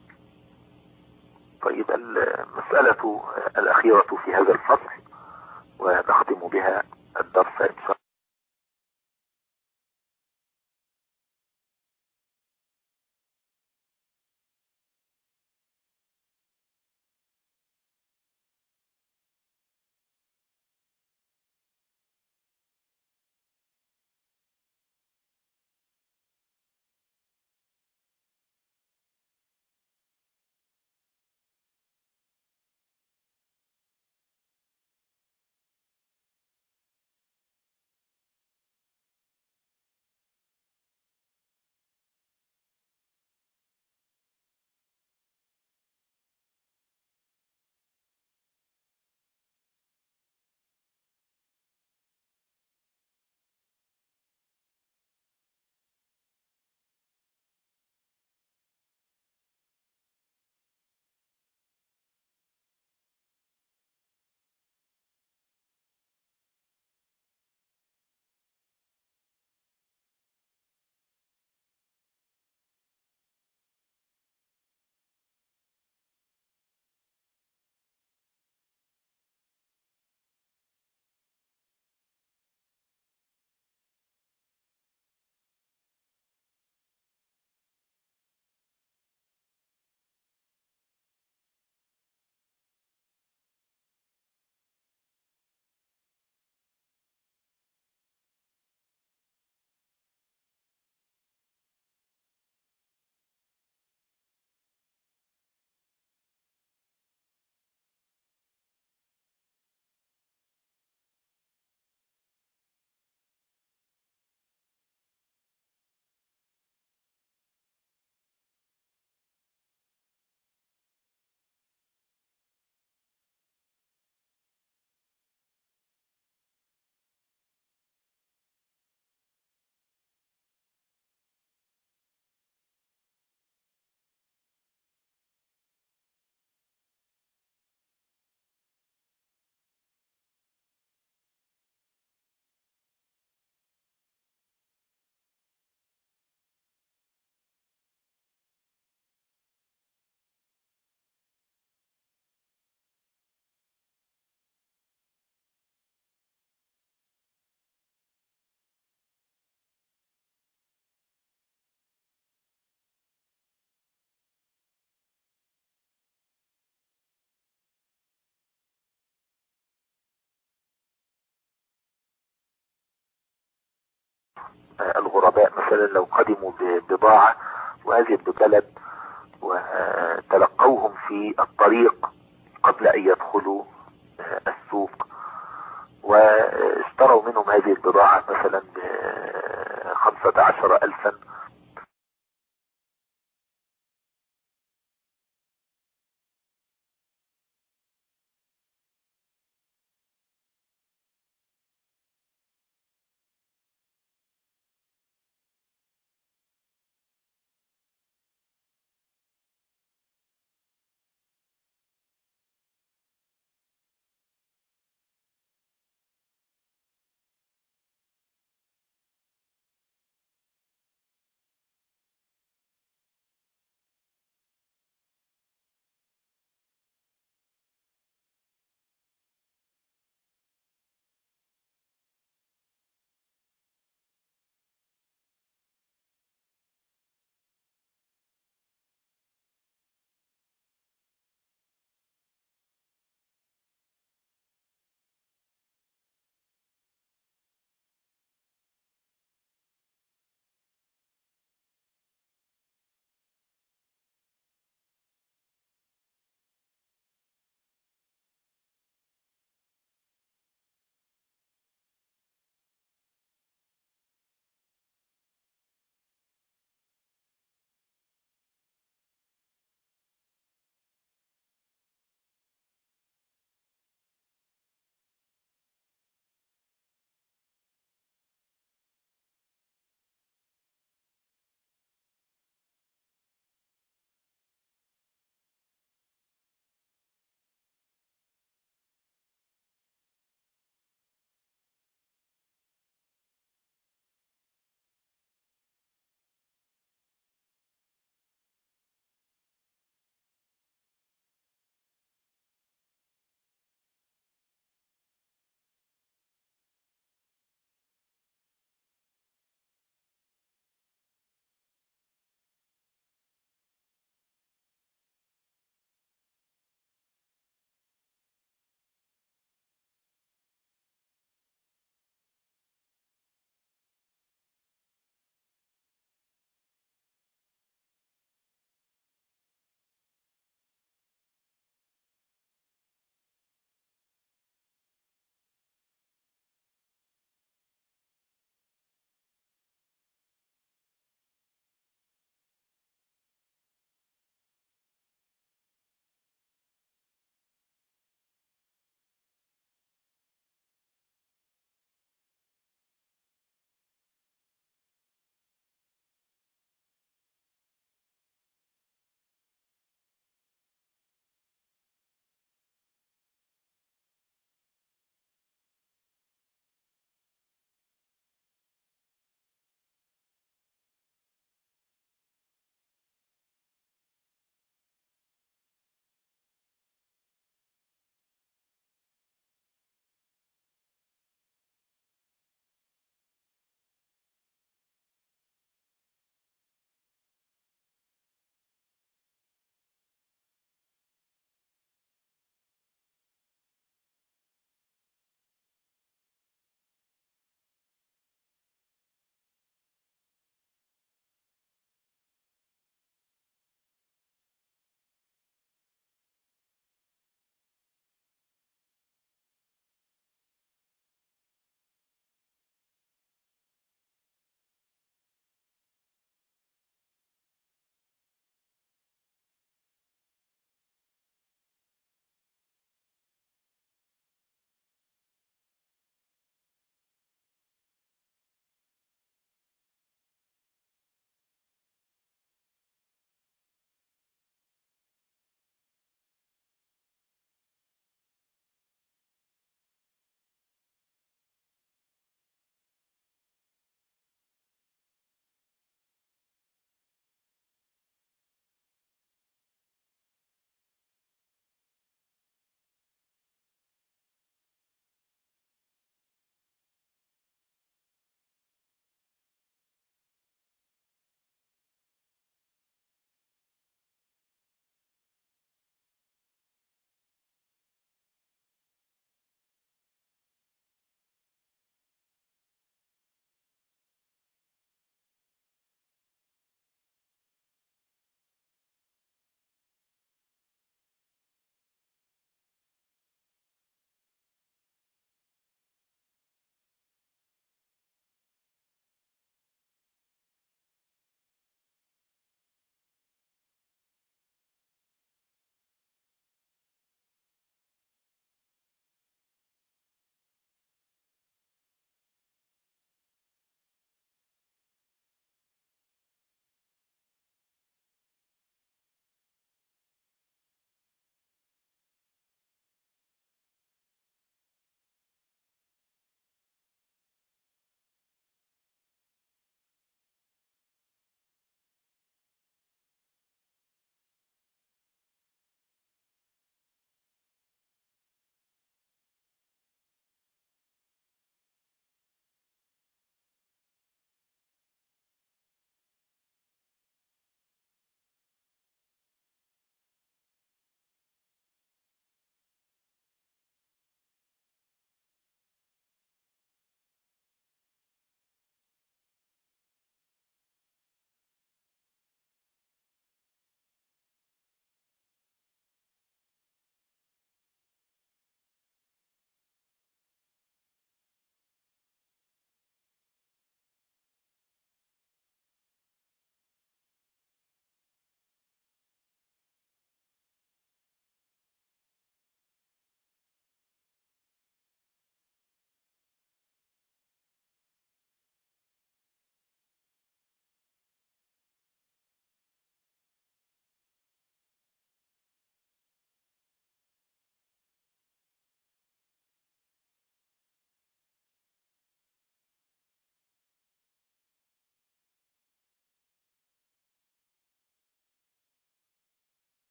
طيب، المسألة الأخيرة في هذا الفصل ونختم بها الدرس إن شاء الغرباء مثلا لو قدموا ببضاعة وهذه ببلد وتلقوهم في الطريق قبل أن يدخلوا السوق واشتروا منهم هذه البضاعة مثلا بخمسة عشر ألفا،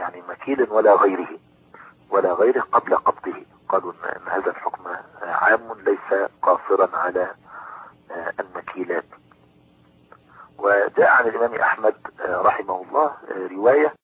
يعني مكيل ولا غيره ولا غيره قبل قبضه. قالوا ان إن هذا الحكم عام ليس قاصرا على المكيلات. وجاء عن الإمام أحمد رحمه الله رواية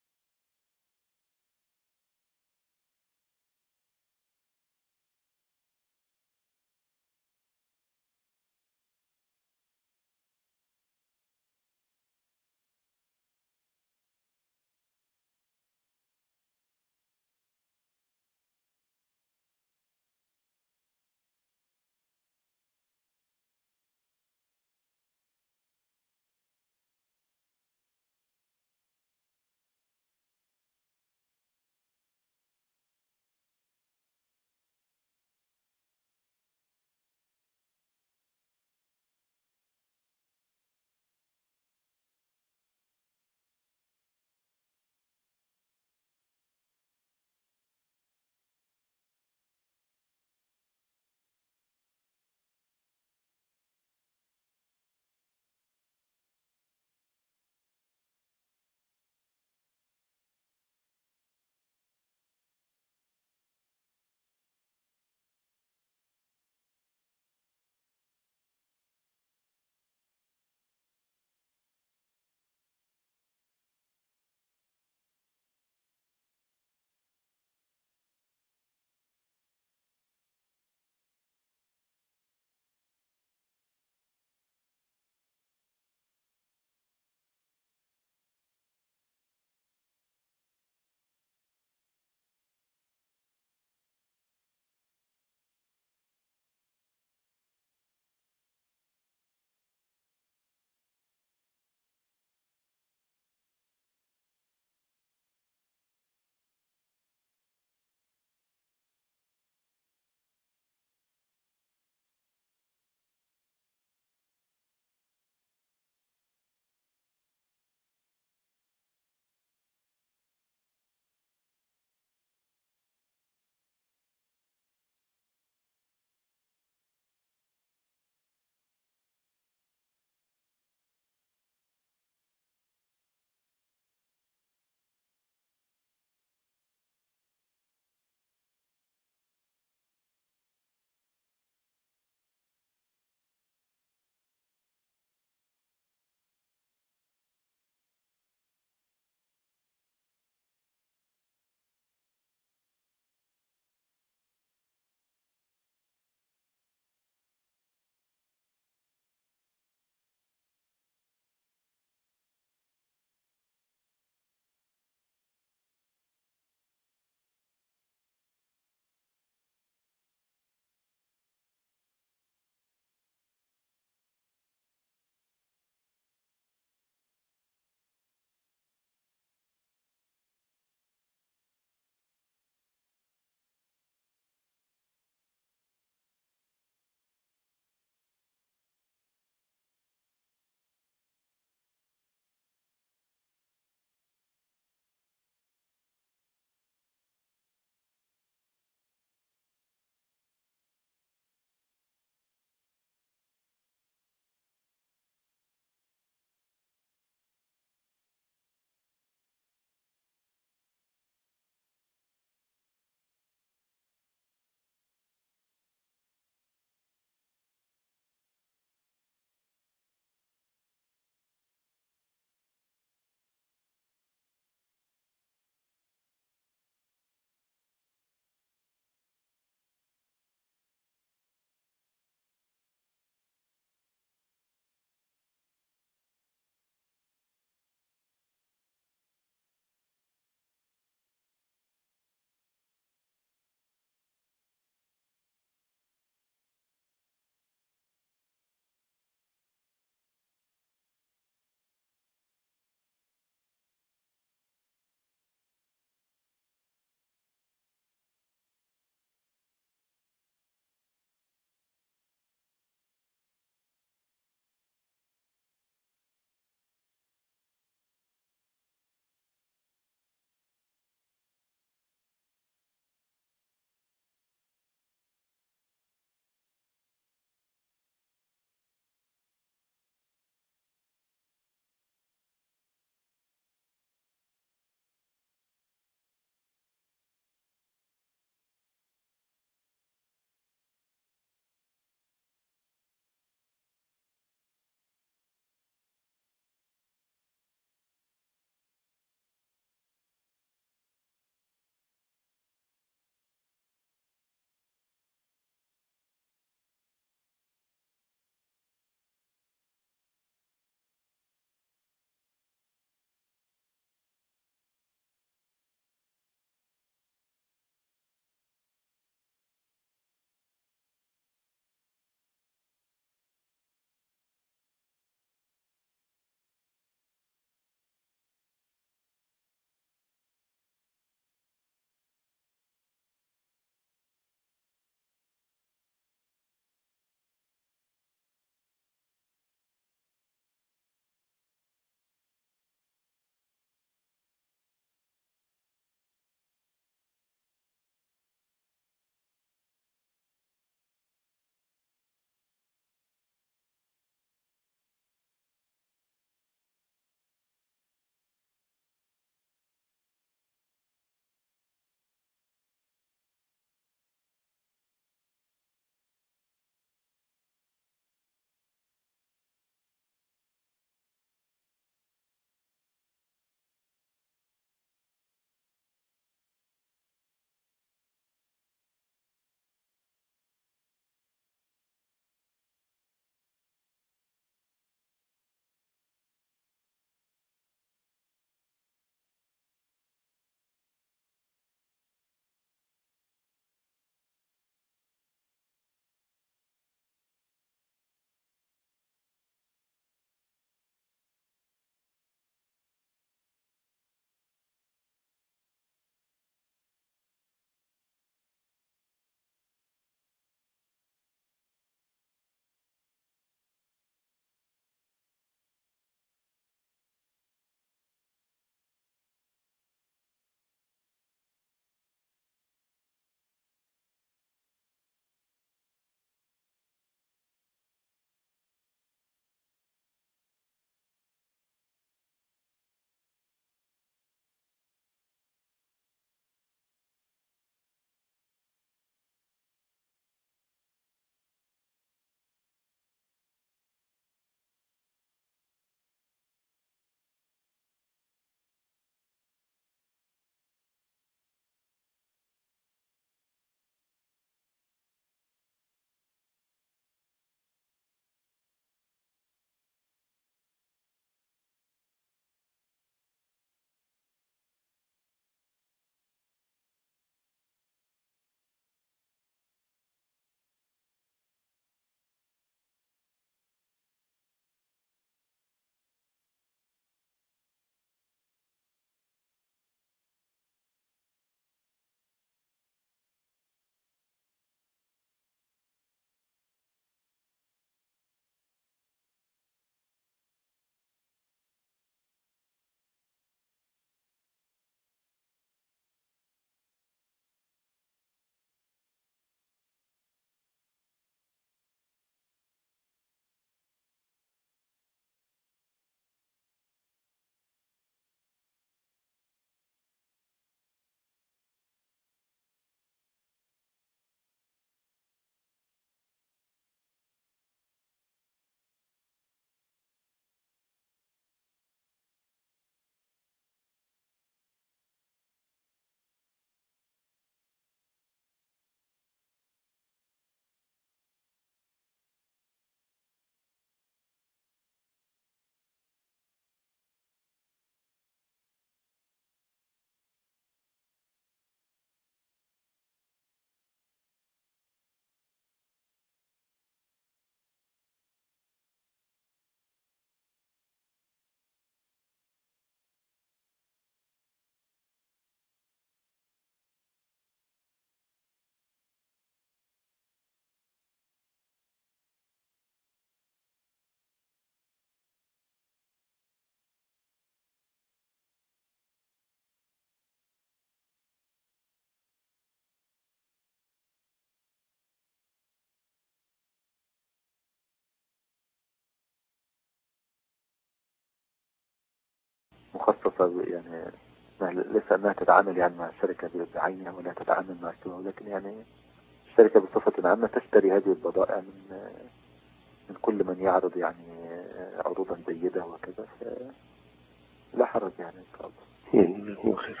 مخصصة يعني ليس أنها تتعامل يعني مع الشركة بعينها ولا تتعامل مع السوق، لكن يعني الشركة بصفة عامة تشتري هذه البضائع من من كل من يعرض يعني عروضا جيدة وكذا، لا حرج يعني إن شاء الله. هو خير.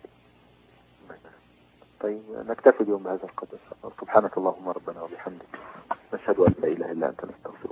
طيب نكتفي اليوم بهذا القدر. سبحانك اللهم ربنا وبحمدك، نشهد أن لا إله إلا أنت، نستغفرك.